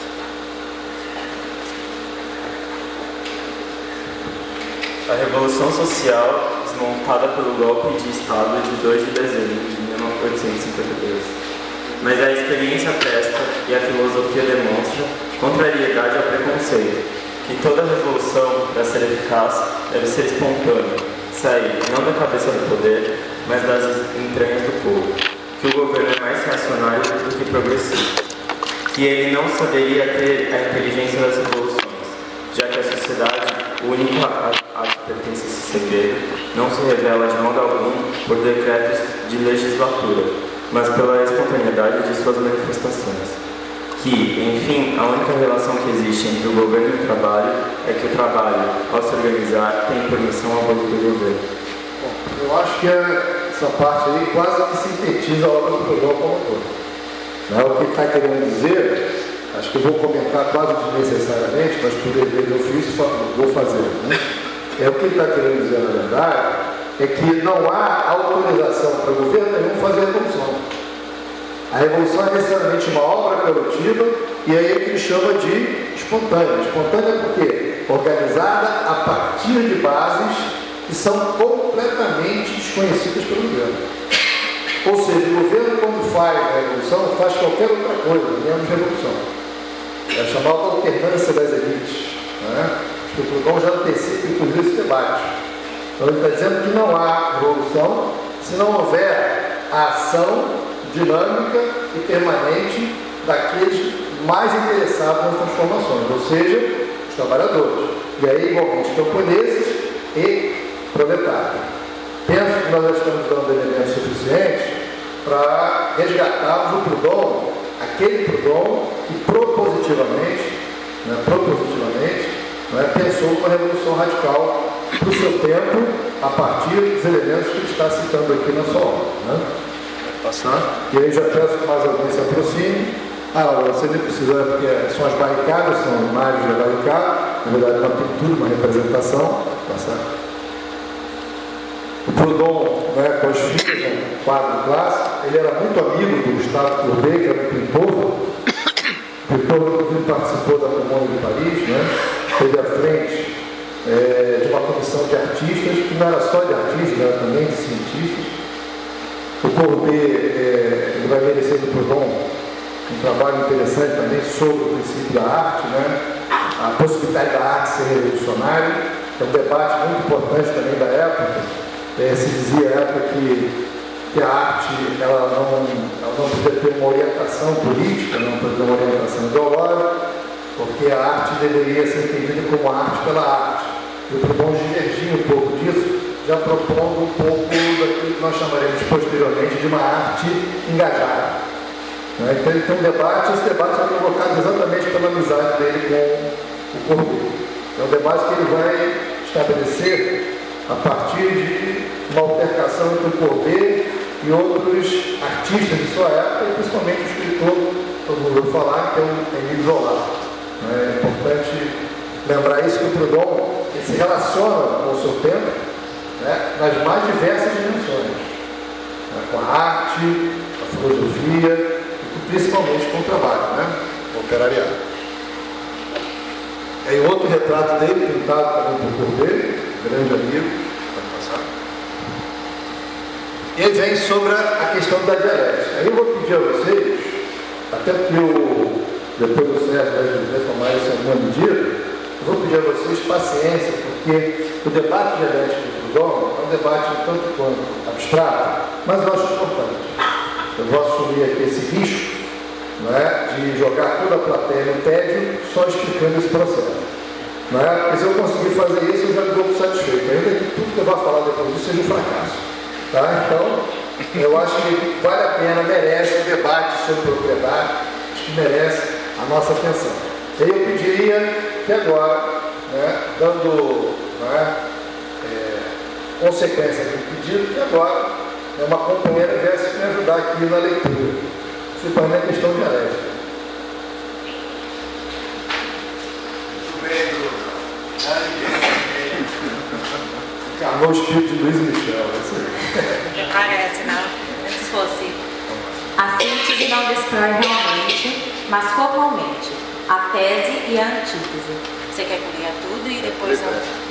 A Revolução Social, desmontada pelo golpe de Estado de dois de dezembro de mil oitocentos e cinquenta e dois. Mas a experiência atesta e a filosofia demonstra contrariedade ao preconceito, que toda revolução, para ser eficaz, deve ser espontânea, sair não da cabeça do poder, mas das entranhas do povo, que o governo é mais reacionário do que progressista, que ele não saberia ter a inteligência das revoluções, já que a sociedade, o único a, a que pertence a esse segredo, não se revela de modo algum por decretos de legislatura, mas pela espontaneidade de suas manifestações. Que, enfim, a única relação que existe entre o governo e o trabalho é que o trabalho, ao se organizar, tem permissão a abolir do governo. Bom, eu acho que essa parte aí quase que sintetiza a obra do Proudhon como um todo. Não é o que ele está querendo dizer, acho que eu vou comentar quase desnecessariamente, mas por dever do ofício vou fazer. Né? É o que ele está querendo dizer, na verdade, é que não há autorização para o governo nenhum fazer a revolução. A revolução é necessariamente uma obra coletiva e aí é o que ele chama de espontânea. Espontânea por quê? Organizada a partir de bases que são completamente desconhecidas pelo governo. Ou seja, o governo, quando faz a revolução, faz qualquer outra coisa, menos revolução. É a chamada alternância das elites. Né? Acho que o Proudhon já antecipa, inclusive, esse debate. Então, ele está dizendo que não há revolução se não houver a ação dinâmica e permanente daqueles mais interessados nas transformações, ou seja, os trabalhadores. E aí, igualmente, camponeses e proletários. Penso que nós já estamos dando elementos suficientes para resgatarmos o Proudhon, aquele Proudhon que propositivamente, né, propositivamente né, pensou uma revolução radical para o seu tempo, a partir dos elementos que ele está citando aqui na sua obra. Né? E aí já peço que mais alguém se aproxime. Ah, você nem precisa, porque são as barricadas, são imagens da barricada, na verdade uma pintura, uma representação, tá certo? O Proudhon, né, com as filhas, né, quadro clássico, ele era muito amigo do Gustave Courbet, que era um pintor. O pintor que participou da Comune de Paris, né, esteve à frente é, de uma comissão de artistas, que não era só de artistas, era também de cientistas. O Courbet é, ele vai merecer do Proudhon um trabalho interessante também sobre o princípio da arte, né, a possibilidade da arte ser revolucionária. É um debate muito importante também da época. É, se dizia à época que, que a arte ela não, ela não podia ter uma orientação política, não podia ter uma orientação ideológica, porque a arte deveria ser entendida como arte pela arte. E o Proudhon divergia um pouco disso, já propondo um pouco daquilo que nós chamaremos posteriormente de uma arte engajada. Né? Então ele tem um debate, esse debate é provocado exatamente pela amizade dele com o Courbet. É um debate que ele vai estabelecer a partir de uma altercação entre o Courbet e outros artistas de sua época, e principalmente o escritor, todo mundo ouviu falar, que é o Émile Zola. É importante lembrar isso, que o Proudhon ele se relaciona com o seu tempo, né, nas mais diversas dimensões, né, com a arte, com a filosofia e principalmente com o trabalho, né, o operariado. Aí outro retrato dele, pintado também por Courbet, grande amigo, ele vem sobre a questão da dialética. Aí eu vou pedir a vocês, até porque eu, depois do Sérgio vai tomar isso em alguma medida, eu vou pedir a vocês paciência, porque o debate dialético do Proudhon é um debate um tanto quanto abstrato, mas eu acho importante. Eu vou assumir aqui esse risco, não é, de jogar toda a plateia no tédio só explicando esse processo. Não é? Porque se eu conseguir fazer isso, eu já me dou satisfeito. Ainda que tudo que eu vou falar depois disso seja um fracasso. Tá? Então, eu acho que vale a pena, merece um debate sobre propriedade, acho que merece a nossa atenção. E aí eu pediria que agora, né, dando né, é, consequência do pedido, que agora né, uma companheira viesse me ajudar aqui na leitura, principalmente a questão dialética. Encarnou o espírito de Luiz Michel. Parece, não? Se fosse. A síntese não destrói realmente, mas formalmente, a tese e a antítese. Você quer que eu leia tudo e depois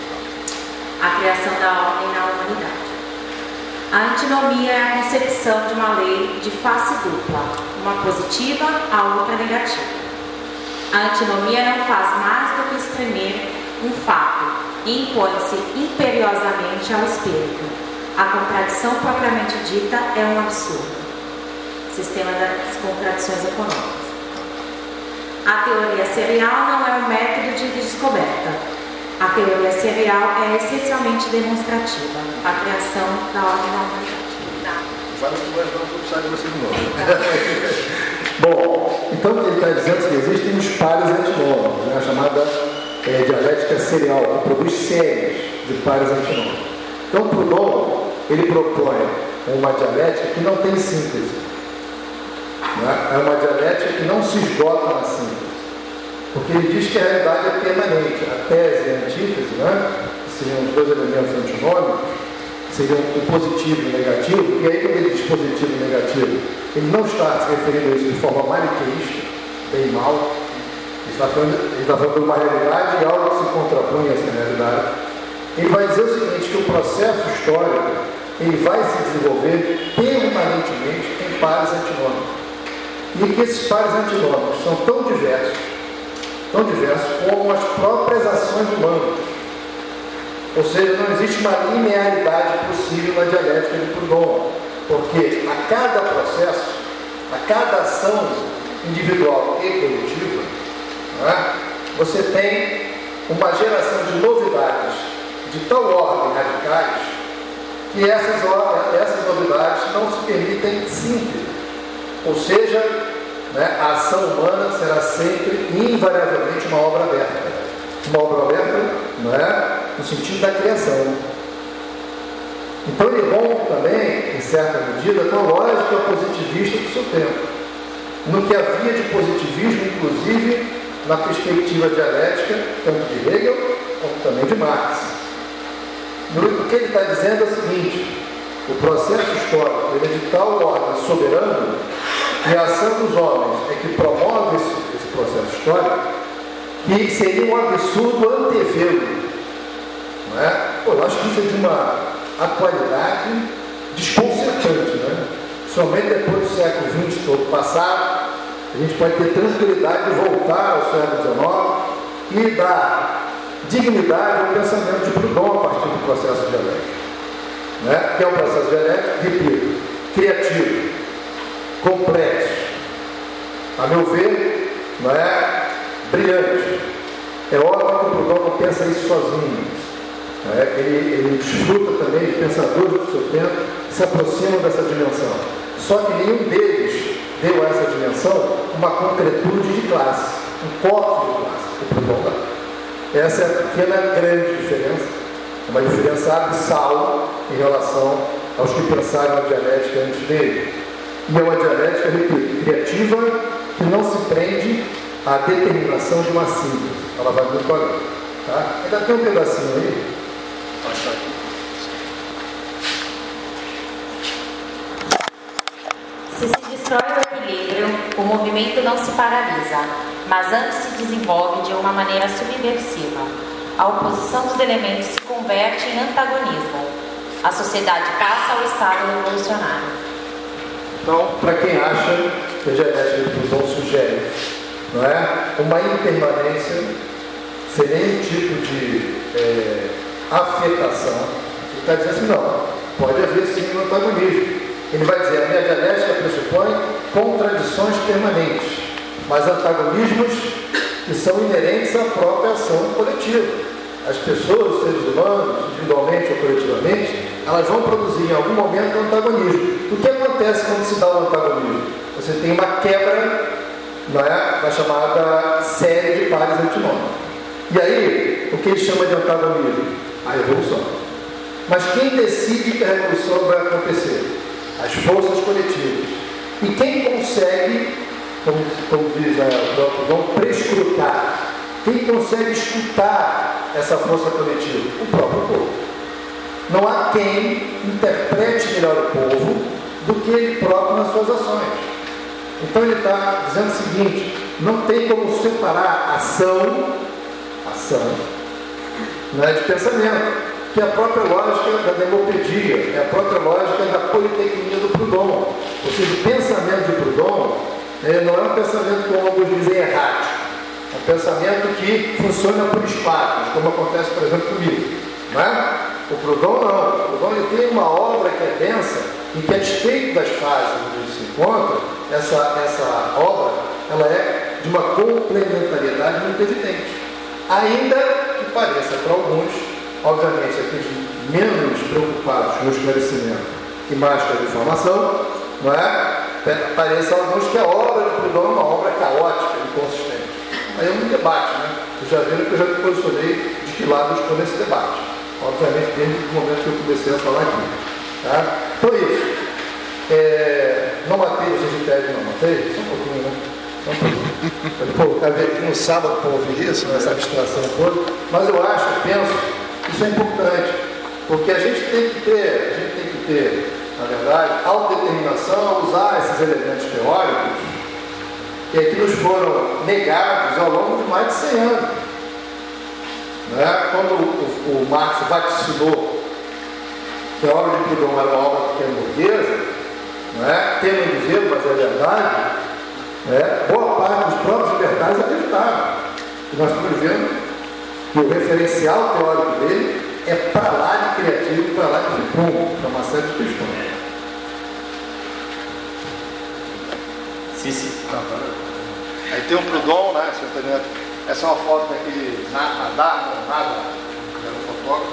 a, a criação da ordem na humanidade. A antinomia é a concepção de uma lei de face dupla, uma positiva, a outra negativa. A antinomia não faz mais do que exprimir um fato e impõe-se imperiosamente ao espírito. A contradição propriamente dita é um absurdo. Sistema das contradições econômicas. A teoria serial não é um método de descoberta. A teoria serial é essencialmente demonstrativa. A criação da ordem da humanidade. Várias coisas vão precisar de você de novo. Bom, então o que ele está dizendo é que existem os pares antinômicos, né, a chamada é, dialética serial, que produz séries de pares antinômicos. Então, Proudhon, ele propõe uma dialética que não tem síntese. Né? É uma dialética que não se esgota na síntese. Porque ele diz que a realidade é permanente. A tese e a antítese, né, que seriam os dois elementos antinômicos, seriam o positivo e o negativo. E aí, quando ele diz positivo e negativo, ele não está se referindo a isso de forma maniqueísta, bem e mal. Ele está falando, ele está falando de uma realidade e algo que se contrapõe a essa realidade. Ele vai dizer o seguinte, que o processo histórico ele vai se desenvolver permanentemente em pares antinômicos. E que esses pares antinômicos são tão diversos, tão diversos como as próprias ações humanas. Ou seja, não existe uma linearidade possível na dialética de Proudhon, porque a cada processo, a cada ação individual e coletiva, né, você tem uma geração de novidades de tal ordem radicais que essas, essas novidades não se permitem síntese. Ou seja, né, a ação humana será sempre, invariavelmente, uma obra aberta. Uma obra aberta, não é? No sentido da criação. Então ele rompe também, em certa medida, com a lógica positivista do seu tempo. No que havia de positivismo, inclusive, na perspectiva dialética, tanto de Hegel, como também de Marx. O que ele está dizendo é o seguinte: o processo histórico, ele é de tal ordem soberano, e a ação dos homens é que promove esse, esse processo histórico, que seria um absurdo antevê-lo. Não é? Pô, eu acho que isso é de uma atualidade desconcertante, né? Somente depois do século vinte todo passado, a gente pode ter tranquilidade de voltar ao século dezenove e dar dignidade ao pensamento de Proudhon a partir do processo dialético. Né? Que é um processo dialético, repito, criativo, complexo, a meu ver, não é? Brilhante. É óbvio que o Proudhon não pensa isso sozinho. Não é? ele, ele desfruta também de pensadores do seu tempo que se aproximam dessa dimensão. Só que nenhum deles deu a essa dimensão uma concretude de classe, um corte de classe, que o Proudhon dá. Essa é a pequena grande diferença. Uma diferença abissal em relação aos que pensaram na dialética antes dele. E é uma dialética, repito, criativa, que não se prende à determinação de uma síntese. Ela vai muito além. Tá? Ainda tem um pedacinho aí. Se se destrói o equilíbrio, o movimento não se paralisa, mas antes se desenvolve de uma maneira subversiva. A oposição dos elementos se converte em antagonismo. A sociedade passa ao estado revolucionário. Então, para quem acha que a dialética de Proudhon sugere, não é, uma impermanência sem nenhum tipo de é, afetação, ele está dizendo assim, não, pode haver sim um antagonismo. Ele vai dizer, a minha dialética pressupõe contradições permanentes, mas antagonismos que são inerentes à própria ação coletiva. As pessoas, os seres humanos, individualmente ou coletivamente, elas vão produzir em algum momento um antagonismo. O que acontece quando se dá um antagonismo? Você tem uma quebra, não é, da chamada série de pares antinômicos. E aí, o que ele chama de antagonismo? A revolução. Mas quem decide que a revolução vai acontecer? As forças coletivas. E quem consegue, como, como diz o próprio Proudhon, prescrutar? Quem consegue escutar essa força coletiva? O próprio povo. Não há quem interprete melhor o povo do que ele próprio nas suas ações. Então ele está dizendo o seguinte: não tem como separar ação, ação, não é, de pensamento, que é a própria lógica da demopedia, é a própria lógica da politecnia do Proudhon. Ou seja, o pensamento de Proudhon é, não é um pensamento, como alguns dizem, errático. É um pensamento que funciona por espaços, como acontece, por exemplo, comigo. Não é? O Proudhon não. O Proudhon ele tem uma obra que é densa, em que, a despeito das fases onde ele se encontra, essa, essa obra ela é de uma complementariedade muito evidente. Ainda que pareça para alguns, obviamente, aqueles menos preocupados com o esclarecimento e mais com a informação, não é? Pareça a alguns que a obra do Proudhon é uma obra caótica e inconsistente. Aí é um debate, né? Vocês já viram que eu já me posicionei de que lado eu estou nesse debate. Obviamente, desde o momento que eu comecei a falar aqui. Tá? Então, isso. É... Não matei vocês de tese, não matei? Só um pouquinho, né? Só um pouquinho. Pô, tá vendo que no sábado para ouvir isso, essa abstração toda. Mas eu acho, eu penso, isso é importante. Porque a gente tem que ter, a gente tem que ter, na verdade, autodeterminação a usar esses elementos teóricos que aqui nos foram negados ao longo de mais de cem anos. Né? Quando o, o, o Marx vaticinou que a obra de Proudhon era uma obra pequena burguesa, né? Temo em dizer, mas é verdade, né? Boa parte dos próprios libertários acreditavam. E nós estamos vendo que o referencial teórico dele é para lá de criativo, para lá de fundo, para uma série de questões. Sim, sim. Aí tem o Proudhon, né? Essa é uma foto daquele nadar, nada, nada, era um fotógrafo.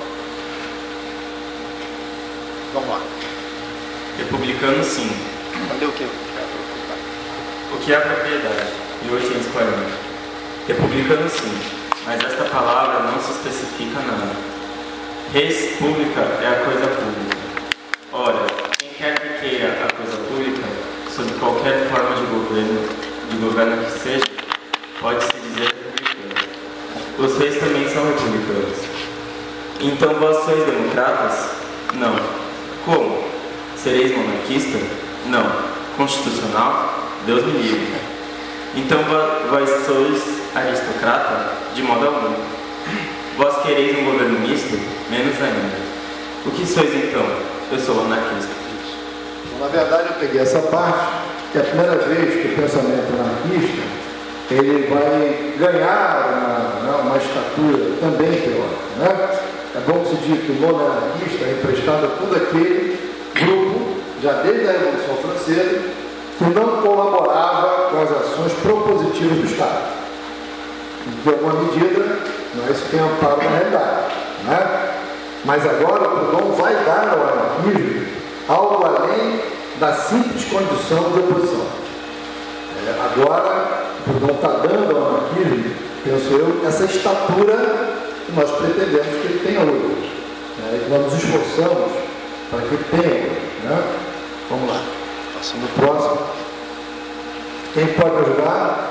Vamos lá. Republicano, sim. Cadê o quê? O que é a propriedade? mil oitocentos e quarenta. Republicano, sim. Mas esta palavra não se especifica nada. Res pública é a coisa pública. Ora, quem quer que queira a coisa pública, sob qualquer forma de governo, de governo que seja, pode-se dizer republicano. Os reis também são republicanos. Então vós sois democratas? Não. Como? Sereis monarquista? Não. Constitucional? Deus me livre. Então vós sois aristocrata? De modo algum. Vós quereis um governo misto? Menos ainda. O que sois então? Eu sou anarquista. Na verdade, eu peguei essa parte, que é a primeira vez que o pensamento anarquista ele vai ganhar uma, uma estatura também teórica, né? É bom que se diga que o nome anarquista é emprestado a todo aquele grupo, já desde a Revolução Francesa, que não colaborava com as ações propositivas do Estado. De alguma medida, não é isso que tem amparo na realidade, né? Mas agora o Proudhon vai dar ao anarquismo algo além da simples condição de oposição. É, agora, o Proudhon está dando ao anarquismo, penso eu, essa estatura que nós pretendemos que ele tenha hoje. Né? E nós nos esforçamos para que ele tenha hoje. Né? Vamos lá. Passando o próximo. Quem pode ajudar?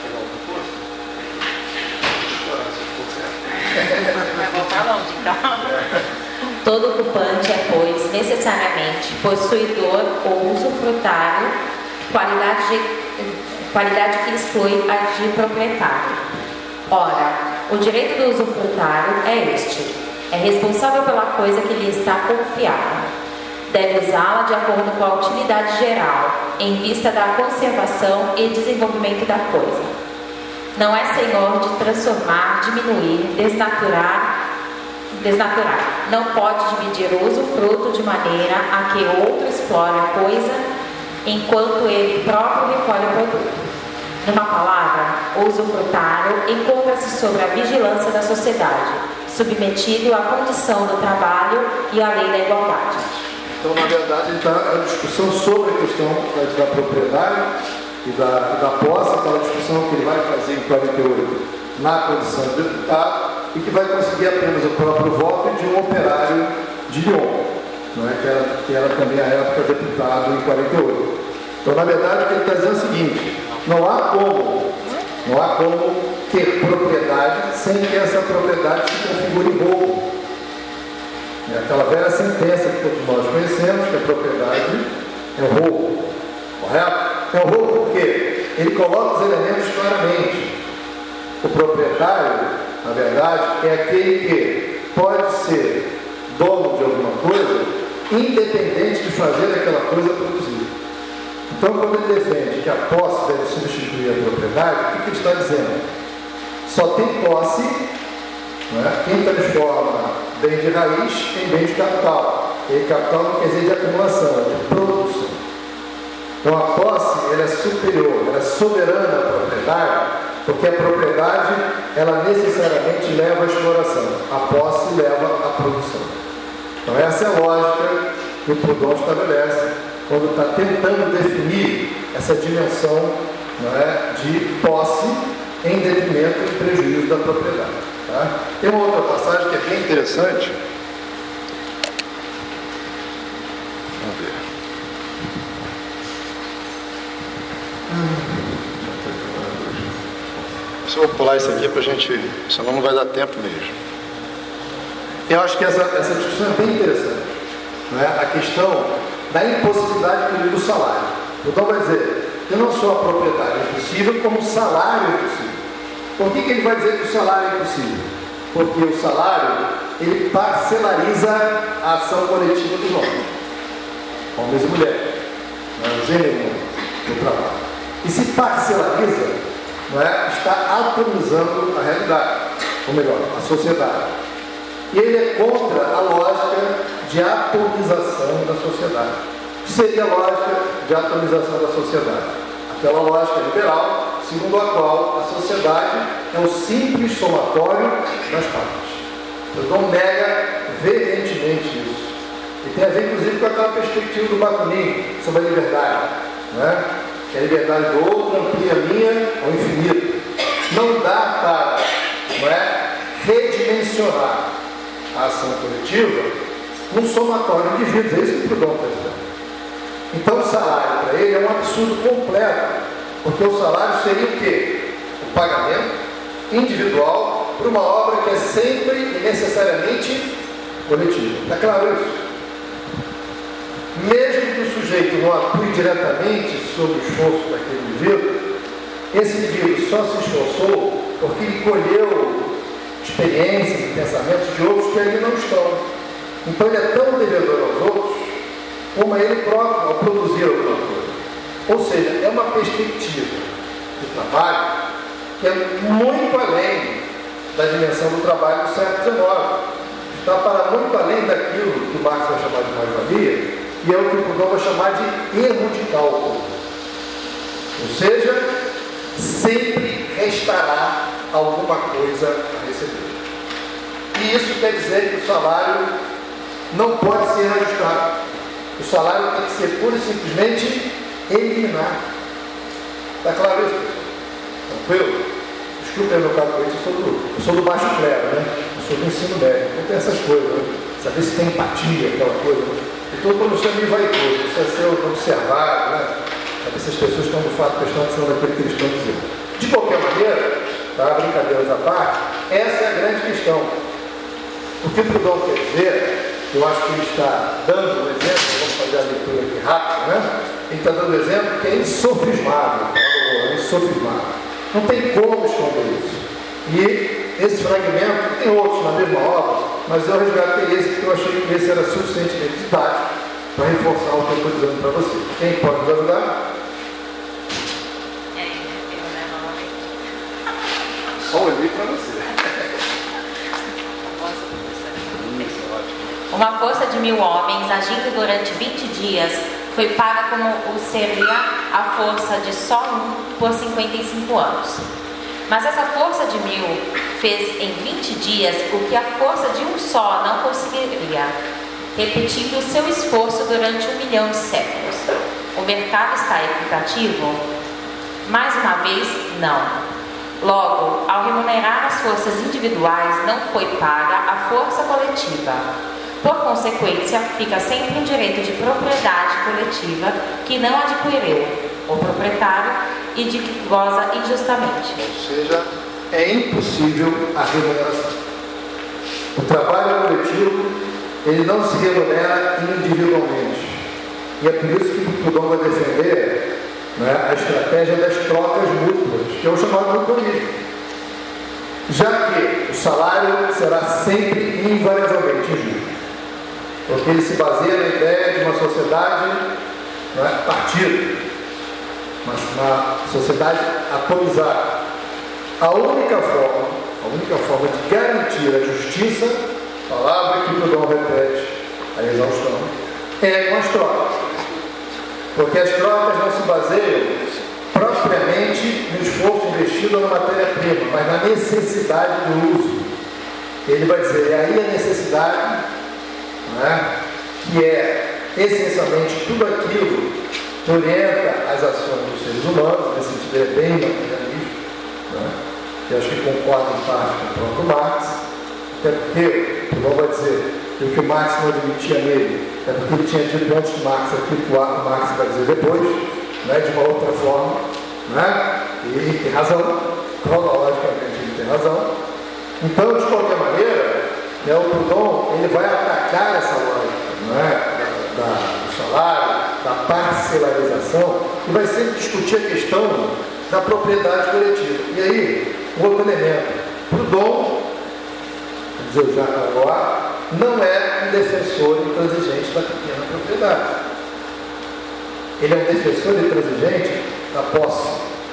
Todo ocupante é, pois, necessariamente possuidor ou usufrutário, qualidade, de, qualidade que exclui a de proprietário. Ora, o direito do usufrutário é este: é responsável pela coisa que lhe está confiada. Deve usá-la de acordo com a utilidade geral, em vista da conservação e desenvolvimento da coisa. Não é senhor de transformar, diminuir, desnaturar, desnaturar. Não pode dividir o usufruto de maneira a que outro explore a coisa, enquanto ele próprio recolhe o produto. Numa palavra, o usufrutário encontra-se sob a vigilância da sociedade, submetido à condição do trabalho e à lei da igualdade. Então, na verdade, está a discussão sobre a questão da, da propriedade e da, da posse, aquela discussão que ele vai fazer em quarenta e oito na condição de deputado e que vai conseguir apenas o próprio voto de um operário de Lyon, não é? que, era, que era também a época deputado em quarenta e oito. Então, na verdade, o que ele está dizendo é o seguinte: não há como, não há como ter propriedade sem que essa propriedade se configure em roubo. É aquela velha sentença que todos nós conhecemos, que a propriedade é o roubo, correto? É o roubo porque ele coloca os elementos claramente. O proprietário, na verdade, é aquele que pode ser dono de alguma coisa, independente de fazer aquela coisa produzida. Então, quando ele defende que a posse deve substituir a propriedade, o que ele está dizendo? Só tem posse, não é? Quem transforma bem de raiz em bem de capital. E capital não quer dizer de acumulação, é de produção. Então, a posse ela é superior, ela é soberana à propriedade, porque a propriedade ela necessariamente leva à exploração, a posse leva à produção. Então, essa é a lógica que o Proudhon estabelece quando está tentando definir essa dimensão, não é, de posse em detrimento do prejuízo da propriedade. Tá? Tem uma outra passagem que é bem interessante. Vamos ver. Se eu vou pular isso aqui para a gente, senão não vai dar tempo mesmo. Eu acho que essa, essa discussão é bem interessante. Não é? A questão da impossibilidade do salário. Então vai dizer que não só a propriedade é impossível, como o salário é impossível. Por que, que ele vai dizer que o salário é impossível? Porque o salário, ele parcelariza a ação coletiva dos homens, homens e mulheres, não é? O gênero do trabalho. E se parcelariza, não é? Está atomizando a realidade, ou melhor, a sociedade. E ele é contra a lógica de atomização da sociedade. O que seria a lógica de atomização da sociedade? Aquela lógica liberal, segundo a qual a sociedade é o simples somatório das partes. Proudhon nega veementemente isso. E tem a ver, inclusive, com aquela perspectiva do Bakunin sobre a liberdade. Não é? Que a liberdade do outro amplia a minha ao infinito. Não dá para, não é, redimensionar a ação coletiva num somatório de indivíduos. É isso que o Proudhon está dizendo. Então o salário para ele é um absurdo completo, porque o salário seria o quê? O pagamento individual por uma obra que é sempre e necessariamente coletiva. Está claro isso? Mesmo que o sujeito não atue diretamente sobre o esforço daquele indivíduo, esse indivíduo só se esforçou porque ele colheu experiências e pensamentos de outros que ali não estão. Então ele é tão devedor aos outros como a ele próprio ao produzir alguma coisa. Ou seja, é uma perspectiva de trabalho que é muito além da dimensão do trabalho do século dezenove. Está para muito além daquilo que o Marx vai chamar de mais-valia, e é o que o Proudhon vai chamar de erro de cálculo. Ou seja, sempre restará alguma coisa a receber. E isso quer dizer que o salário não pode ser ajustado. O salário tem que ser pura e simplesmente eliminado. Está claro isso, pessoal? Tranquilo? Desculpa meu caso com isso, eu sou do, eu sou do baixo clero, né? Eu sou do ensino médio. Não tem essas coisas, né? Saber se tem empatia, aquela coisa, né? Então, quando você me vai todo, você é ser observado, né? Saber se as pessoas estão de fato prestando atenção naquilo que eles estão dizendo. De qualquer maneira, tá? Brincadeiras à parte, essa é a grande questão. O que o Proudhon quer dizer, eu acho que ele está dando um exemplo, vamos fazer a leitura aqui rápido, né? Ele está dando um exemplo que é insofismável, é insofismável. Não tem como esconder isso. E esse fragmento, tem outros na mesma obra, mas eu resgatei esse porque eu achei que esse era suficientemente didático para reforçar o que eu estou dizendo para você. Quem pode nos ajudar? Só olhei para você. Uma força de mil homens agindo durante vinte dias foi paga como o seria a força de só um por cinquenta e cinco anos. Mas essa força de mil fez em vinte dias o que a força de um só não conseguiria, repetindo o seu esforço durante um milhão de séculos. O mercado está equitativo? Mais uma vez, não. Logo, ao remunerar as forças individuais, não foi paga a força coletiva. Por consequência, fica sempre um direito de propriedade coletiva que não adquiriu o proprietário e de que goza injustamente. Ou seja, é impossível a remuneração. O trabalho coletivo, ele não se remunera individualmente. E é por isso que o Proudhon vai defender, né, a estratégia das trocas mútuas, que é o chamado mutualismo. Já que o salário será sempre invariavelmente injusto. Porque ele se baseia na ideia de uma sociedade, né, partida, mas uma sociedade atomizada. A única forma, a única forma de garantir a justiça, palavra que o Proudhon repete, a exaustão, é com as trocas. Porque as trocas não se baseiam propriamente no esforço investido na matéria-prima, mas na necessidade do uso. Ele vai dizer, e aí a necessidade, né, que é essencialmente tudo aquilo que orienta as ações dos seres humanos, nesse sentido é bem materialista, né, que acho que concordo em parte com o próprio Marx, até porque, o Proudhon vai dizer que o que o Marx não admitia nele, é porque ele tinha dito antes de Marx aquilo que o Marx vai dizer depois, né, de uma outra forma, né, e tem razão, cronologicamente ele tem razão. Então, de qualquer maneira, né, o Proudhon ele vai atacar essa lógica, né, da, da, do salário, da parcelarização, e vai sempre discutir a questão da propriedade coletiva. E aí, um outro elemento, Proudhon, vou dizer já agora, não é um defensor intransigente da pequena propriedade. Ele é um defensor intransigente da posse.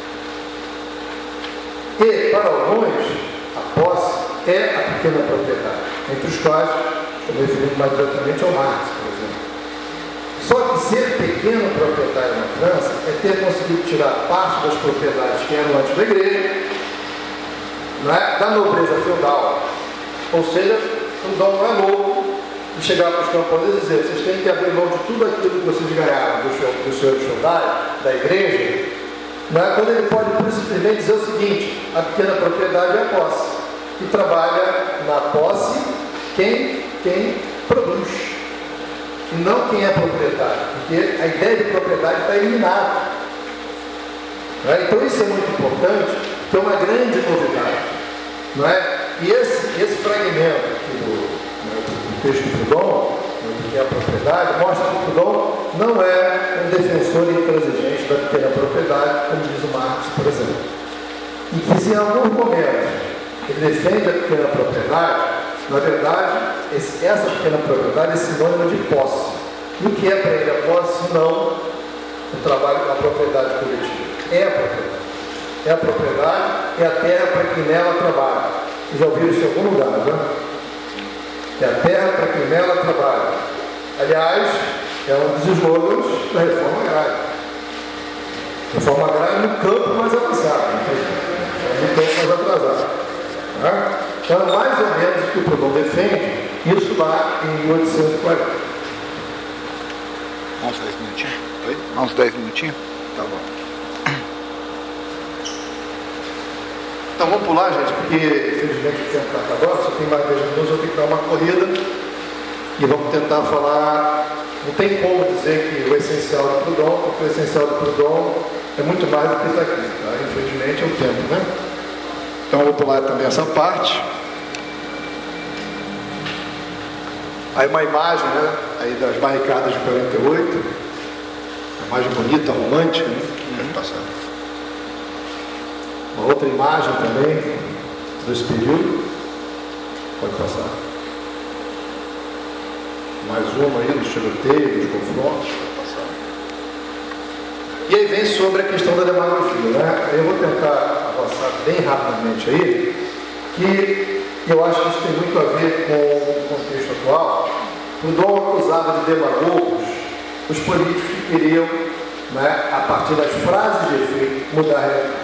E, para alguns, a posse é a pequena propriedade, entre os quais estou me referindo mais diretamente ao Marx, por exemplo. Só que ser pequeno proprietário na França é ter conseguido tirar parte das propriedades que eram antes da igreja, não é? Da nobreza feudal. Ou seja, o Proudhon não é louco de chegar para os camponeses e dizer, vocês têm que abrir mão de tudo aquilo que vocês ganharam dos senhores feudais, da igreja, não é? Quando ele pode simplesmente dizer o seguinte, a pequena propriedade é a posse. E trabalha na posse quem, quem produz. E não quem é proprietário. Porque a ideia de propriedade está eliminada. Não é? Então isso é muito importante, que é uma grande novidade. Não é? E esse, esse fragmento aqui do, né, do texto do Proudhon, do que é a propriedade, mostra que o Proudhon não é um defensor intransigente da pequena propriedade, como diz o Marx, por exemplo. E que se em algum momento ele defende a pequena propriedade, na verdade, esse, essa pequena propriedade é sinônimo de posse. E o que é para ele a posse, se não o trabalho da propriedade coletiva? É a propriedade. É a propriedade, é a terra para quem nela trabalha. Vocês já ouviram isso em algum lugar, não é? É a terra para quem nela trabalha. Aliás, é um dos slogans da reforma agrária. Reforma agrária no campo mais avançado, no campo mais atrasado. Né? Então, é mais ou menos o que o Proudhon defende, isso lá em mil oitocentos e quarenta. Uns dez minutinhos? Oi? Uns dez minutinhos? Tá bom. Então vamos pular, gente, porque infelizmente o tempo está acabando, só tem mais dez minutos, eu tenho que dar uma corrida e vamos tentar falar. Não tem como dizer que o essencial do Proudhon, porque o essencial do Proudhon é muito mais do que isso aqui, tá? Infelizmente é o tempo, né? Então eu vou pular também essa parte. Aí uma imagem, né? Aí das barricadas de quarenta e oito, a imagem bonita, romântica, né? Pode passar. Uma outra imagem também desse período. Pode passar. Mais uma aí dos tiroteios, dos confrontos. Pode passar. E aí vem sobre a questão da demagogia, né? Eu vou tentar avançar bem rapidamente aí, que eu acho que isso tem muito a ver com o contexto atual. Proudhon acusava de demagogos os políticos que queriam, né, a partir das frases de efeito, mudar a realidade.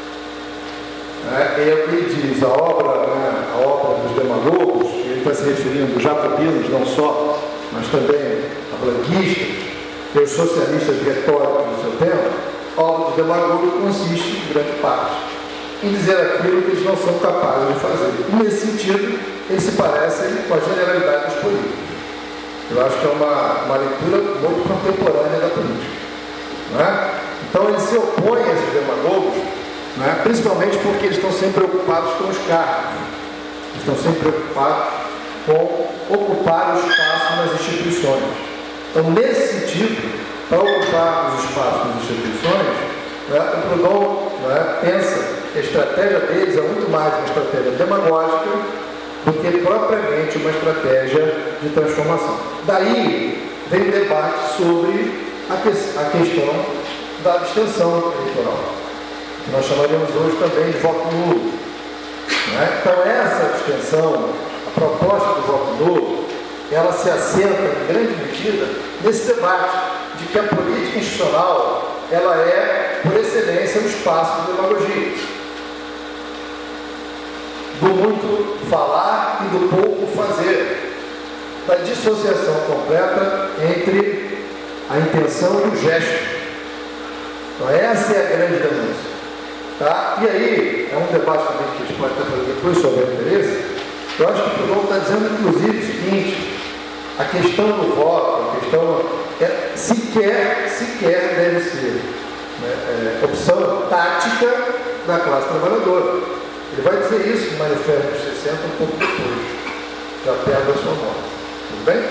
É, e ele diz, a obra, né, a obra dos demagogos, ele está se referindo aos jacobinos, não só, mas também a blanquistas e os socialistas retóricos do seu tempo, a obra dos demagogos consiste, em grande parte, em dizer aquilo que eles não são capazes de fazer. E nesse sentido, eles se parecem com a generalidade dos políticos. Eu acho que é uma, uma leitura muito contemporânea da política. Não é? Então ele se opõe a esses demagogos, não é? Principalmente porque eles estão sempre preocupados com os cargos. Eles estão sempre preocupados com ocupar o espaço nas instituições. Então, nesse sentido, para ocupar os espaços nas instituições, não é? O Proudhon, não é? pensa que a estratégia deles é muito mais uma estratégia demagógica do que propriamente uma estratégia de transformação. Daí vem o debate sobre a, que, a questão da abstenção eleitoral, que nós chamaríamos hoje também de voto nulo. Não é? Então essa abstenção, a proposta do voto nulo, ela se assenta em grande medida nesse debate de que a política institucional ela é, por excelência, um espaço de demagogia. Do muito falar e do pouco fazer, da dissociação completa entre a intenção e o gesto. Então essa é a grande denúncia, tá? E aí, é um debate também que a gente pode até fazer depois sobre o interesse. Eu acho que o Proudhon está dizendo inclusive o seguinte: a questão do voto, a questão é, sequer, sequer deve ser, né, é, opção tática da classe trabalhadora. Ele vai dizer isso no Manifesto dos sessenta um pouco depois, já perto da sua morte. Tudo bem?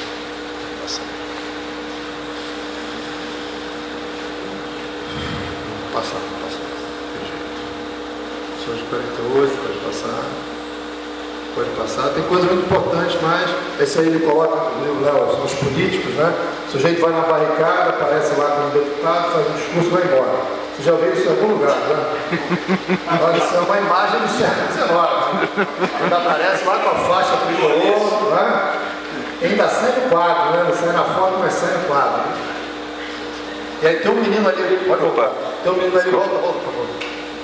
Vou passar, vou passar. São de quarenta e oito, pode passar. Pode passar. Tem coisa muito importante, mas esse aí ele coloca no livro lá, são os políticos, né? O sujeito vai na barricada, aparece lá como deputado, faz um discurso e vai embora. Você já viu isso em algum lugar, né? Olha, isso é uma imagem do século dezenove. Ainda aparece lá com a faixa tricolor, né? Ainda sai no quadro, né? Não sai na foto, mas sai no quadro. E aí tem um menino ali, pode voltar. Tem um menino ali, volta, volta, por favor.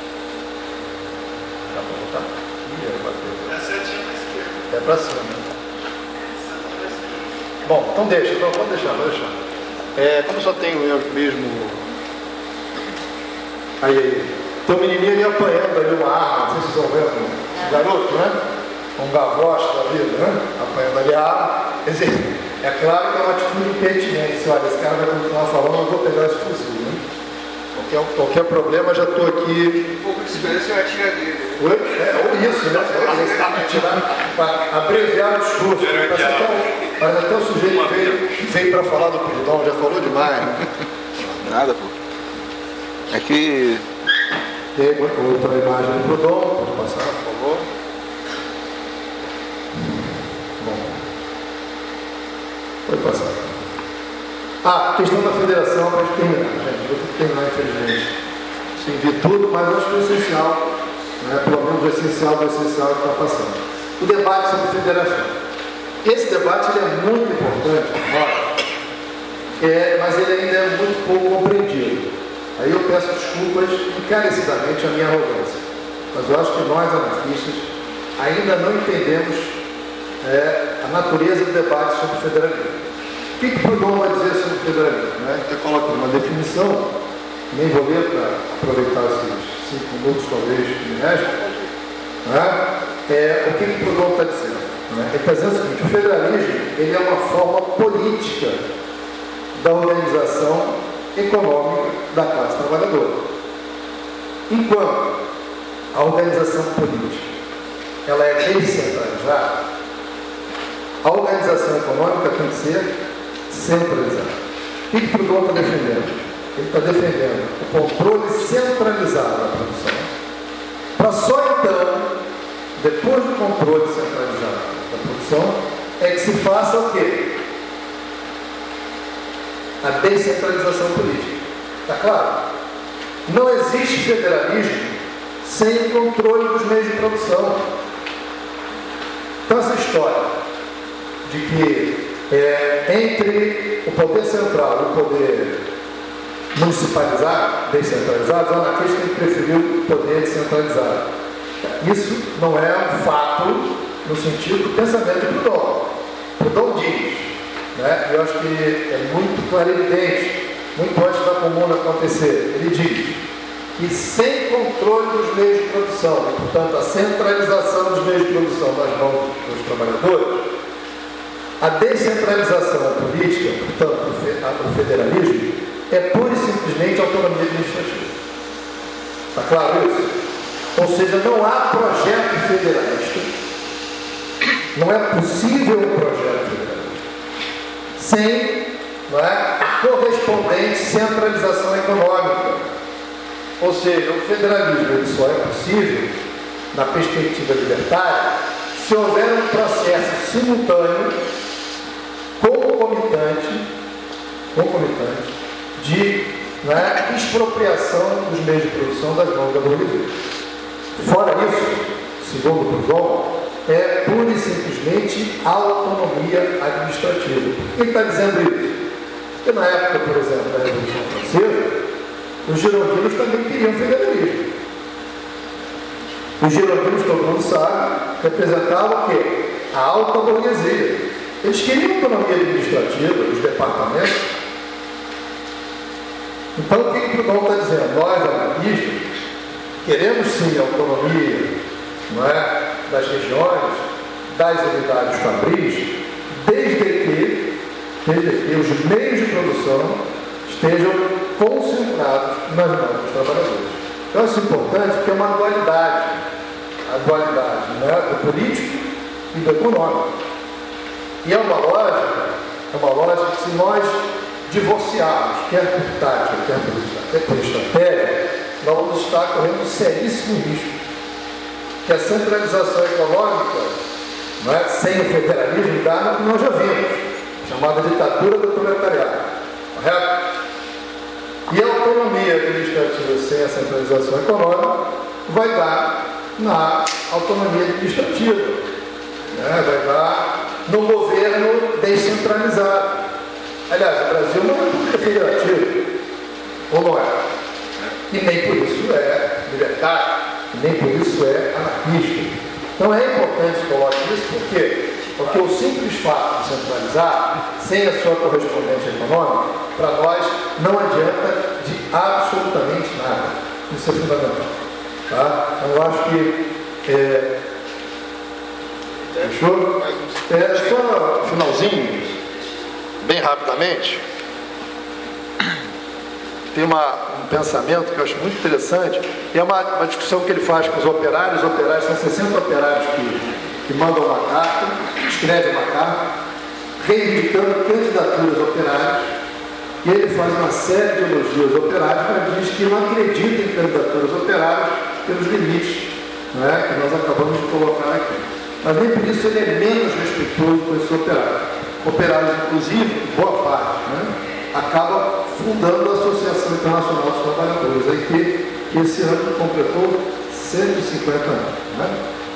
Dá pra voltar? Ih, ele bateu. É setinha pra esquerda. É pra cima. Bom, então deixa, então pode deixar, pode deixar. É, como só tenho eu mesmo. Aí, aí, tem um menininho ali apanhando ali uma arma, não sei se vocês estão vendo, um garoto, né? Um gavoche da vida, né? Apanhando ali a arma. Quer dizer, é claro que é uma atitude impertinente. Olha, esse cara vai continuar falando, eu vou pegar esse fuzil, né? qualquer, qualquer problema, já estou aqui. Um pouco de experiência eu tira dele. Oi? É, ou isso, né? Para abreviar o discurso. Mas até, mas até o sujeito veio, veio para falar do Prudon, já falou demais. Né? Nada, pô. É que. Tem outra imagem do Prudon, pode passar, por favor. Bom. Pode passar. Ah, questão da federação, para terminar, gente. Vou ter que terminar, infelizmente. Sem ver tudo, mas eu acho que é essencial, né? Pelo menos o essencial do essencial que está passando. O debate sobre federação. Esse debate ele é muito importante, é, mas ele ainda é muito pouco compreendido. Aí eu peço desculpas encarecidamente a minha arrogância. Mas eu acho que nós, anarquistas, ainda não entendemos é, a natureza do debate sobre o federalismo. O que o Proudhon vai dizer sobre o federalismo? Né? Ele coloca uma definição, nem vou ler para aproveitar esses cinco minutos, talvez, que me restam. Né? É, o que o Proudhon está dizendo? Né? Ele está dizendo o seguinte: o federalismo ele é uma forma política da organização econômica da classe trabalhadora. Enquanto a organização política ela é descentralizada, a organização econômica tem que ser centralizada. O que o Proudhon está defendendo? Ele está defendendo o controle centralizado da produção, para só então, depois do controle centralizado da produção, é que se faça o quê? A descentralização política. Está claro? Não existe federalismo sem o controle dos meios de produção. Então essa história de que é, entre o poder central e o poder municipalizado, descentralizado, o anarquista tem que preferir o poder centralizado. Isso não é um fato no sentido do pensamento do Proudhon. Proudhon diz, né, eu acho que é muito clarividente, muito antes da comuna acontecer, ele diz que sem controle dos meios de produção, e, portanto a centralização dos meios de produção nas mãos dos trabalhadores, a descentralização política, portanto o federalismo, é pura e simplesmente autonomia administrativa. Está claro isso? Ou seja, não há projeto federalista, não é possível um projeto federalista sem, não é, correspondente centralização econômica. Ou seja, o federalismo ele só é possível, na perspectiva libertária, se houver um processo simultâneo, concomitante, concomitante, de, não é, expropriação dos meios de produção das mãos da burguesia. Fora isso, segundo o Proudhon, é pura e simplesmente autonomia administrativa. Por que ele está dizendo isso? Porque na época, por exemplo, da Revolução Francesa, os girondinos também queriam federalismo. Os girondinos, todo mundo sabe, representavam o quê? A alta burguesia. Eles queriam autonomia administrativa dos departamentos. Então, o que o Proudhon está dizendo? Nós, anarquistas, queremos sim a autonomia, não é, das regiões, das unidades fabris, desde que, desde que os meios de produção estejam concentrados nas mãos dos trabalhadores. Então, isso é importante porque é uma dualidade, a dualidade, não é, do político e do econômico. E é uma lógica, é uma lógica que se nós divorciarmos, quer por tática, quer por, quer por estratégia, nós vamos estar correndo um seríssimo risco. Que a centralização econômica, não é, sem o federalismo, dá no que nós já vimos, chamada ditadura do proletariado. Correto? E a autonomia administrativa sem a centralização econômica vai dar na autonomia administrativa. Né? Vai dar no governo descentralizado. Aliás, o Brasil não é república federativa, ou não é? E nem por isso é libertário, e nem por isso é anarquista. Então é importante colocar isso, por quê? Porque o simples fato de centralizar, sem a sua correspondente econômica, para nós não adianta de absolutamente nada. Isso é fundamental. Tá? Então eu acho que é, fechou? É, só finalzinho, bem rapidamente, tem uma, um pensamento que eu acho muito interessante, e é uma, uma discussão que ele faz com os operários. Os operários são sessenta operários que, que mandam uma carta, escrevem uma carta, reivindicando candidaturas operárias, e ele faz uma série de elogios operários, mas diz que não acredita em candidaturas operárias pelos limites, não é, que nós acabamos de colocar aqui. Mas nem por isso ele é menos respeitoso com esses operários. Operários, inclusive, boa parte, né, acaba fundando a Associação Internacional dos Trabalhadores, aí que, que esse ano completou cento e cinquenta anos. Né?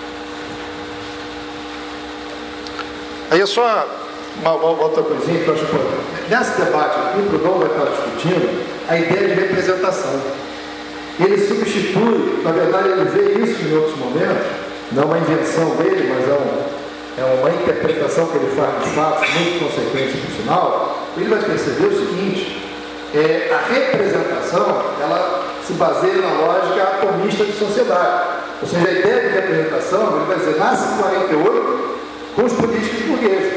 Aí é só uma, uma outra coisinha que eu acho importante. Nesse debate aqui, o Proudhon vai estar discutindo a ideia de representação. Ele substitui, na verdade ele vê isso em outros momentos, não é uma invenção dele, mas é, um, é uma interpretação que ele faz dos fatos, muito consequente no final. Ele vai perceber o seguinte, é, a representação, ela se baseia na lógica atomista de sociedade. Ou seja, a ideia de representação, ele vai dizer, nasce em quarenta e oito com os políticos burgueses.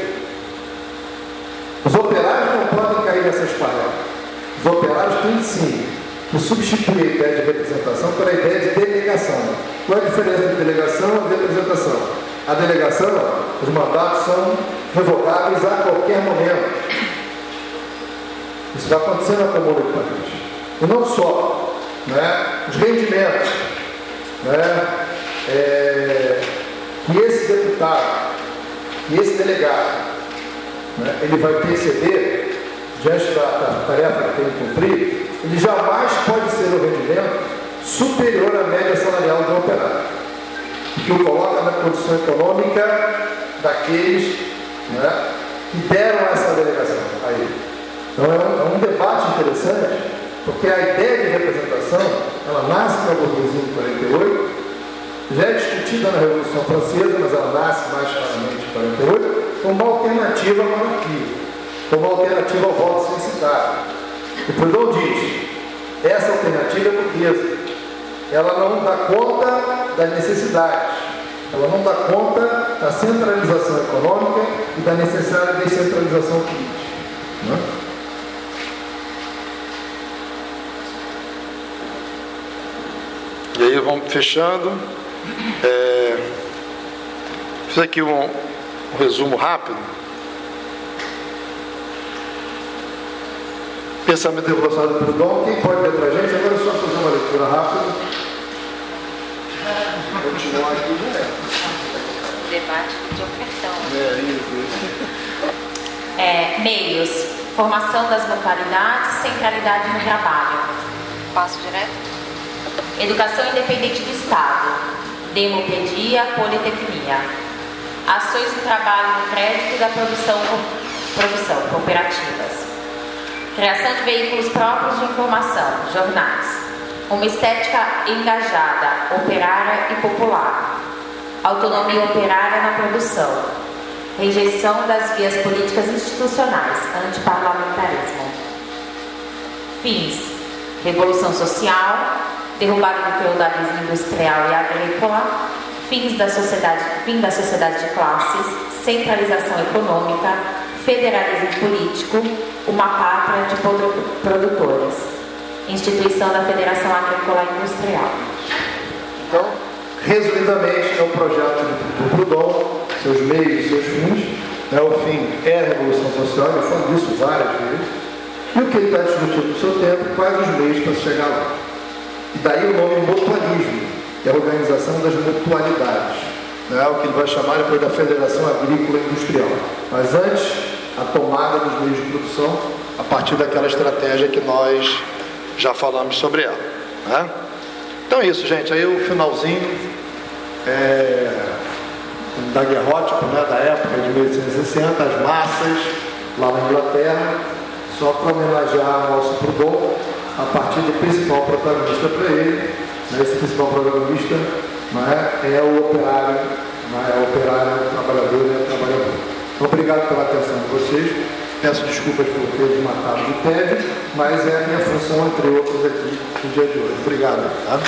Os operários não podem cair nessa esparrela. Os operários têm sim que substituir a ideia de representação pela ideia de delegação. Qual é a diferença de delegação e representação? A delegação, os mandatos são revogáveis a qualquer momento. Isso vai acontecer na Comuna de Paris. E não só, né, os rendimentos, né, é, que esse deputado, que esse delegado, né, ele vai perceber, diante da, da tarefa que tem que cumprir, ele jamais pode ser o rendimento superior à média salarial do operário, que o coloca na condição econômica daqueles, né, que deram essa delegação a ele. Então é um, é um debate interessante, porque a ideia de representação, ela nasce na burguesia em quarenta e oito, já é discutida na Revolução Francesa, mas ela nasce mais claramente em quarenta e oito, como uma alternativa à monarquia, como uma alternativa ao voto censitário. O Proudhon diz, essa alternativa é burguesa, ela não dá conta das necessidades, ela não dá conta da centralização econômica e da necessária descentralização política. Né? E aí vamos fechando. É, fiz aqui um, um resumo rápido. Pensamento revolucionário do Proudhon. Quem pode ver para a gente? Agora é só fazer uma leitura rápida. Continuar aqui já é. Debate de opressão. É, isso, isso. É, meios. Formação das localidades, centralidade no trabalho. Passo direto. Educação independente do Estado, demopedia, politecnia, ações do trabalho no crédito e da produção, produção, cooperativas, criação de veículos próprios de informação, jornais, uma estética engajada, operária e popular, autonomia operária na produção, rejeição das vias políticas institucionais, antiparlamentarismo. Fins: revolução social, derrubada do feudalismo industrial e agrícola, fins da sociedade, fim da sociedade de classes, centralização econômica, federalismo político, uma pátria de produtores, instituição da Federação Agrícola e Industrial. Então, resumidamente, é o projeto do Proudhon, seus meios e seus fins. Né? O fim é a revolução social, eu falo disso várias vezes. E o que ele está discutindo no seu tempo, quais os meios para chegar lá. E daí o nome mutualismo, que é a organização das mutualidades. Né? O que ele vai chamar depois da Federação Agrícola e Industrial. Mas antes, a tomada dos meios de produção, a partir daquela estratégia que nós já falamos sobre ela. Né? Então é isso, gente. Aí o finalzinho é, da daguerrótipo, né, da época de mil oitocentos e sessenta, as massas lá na Inglaterra, só para homenagear o nosso Proudhon, a partir do principal protagonista para ele. Né, esse principal protagonista, né, é o operário, né, é o operário, o trabalhador e o trabalhador. Então, obrigado pela atenção de vocês. Peço desculpas por ter desmatado de tédio, mas é a minha função, entre outros, aqui no dia de hoje. Obrigado. Tá?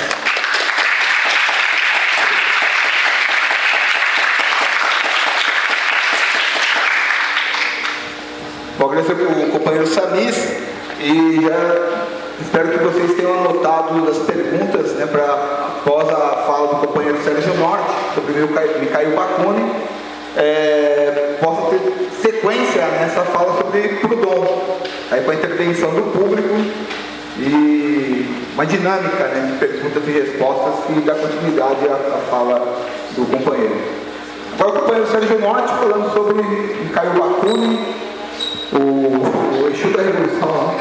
Bom, agradecer para o companheiro Samis e já espero que vocês tenham anotado as perguntas, né, para após a fala do companheiro Sérgio Norte sobre Mikhail Bakunin, é, possa ter sequência nessa fala sobre Proudhon, aí com a intervenção do público e uma dinâmica, né, de perguntas e respostas que dá continuidade à, à fala do companheiro. Agora o companheiro Sérgio Norte falando sobre Mikhail Bakunin, o, o Exu da Revolução.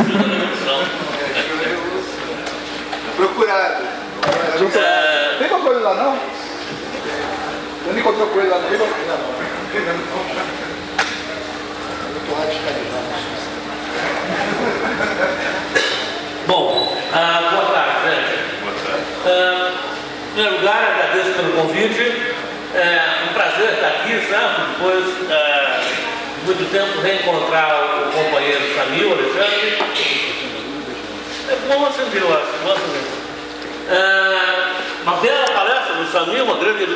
Procurado. É... Tem uma coisa lá não? Eu não encontrou com ele lá não. Tem uma coisa lá não. Bom, ah, boa tarde, gente. Boa tarde. Ah, em primeiro lugar, agradeço pelo convite. É um prazer estar aqui, sabe? Depois ah, de muito tempo reencontrar o companheiro Samir, Alexandre. É bom acender, eu acho. Bom acender. É, uma bela palestra do Samir, uma grande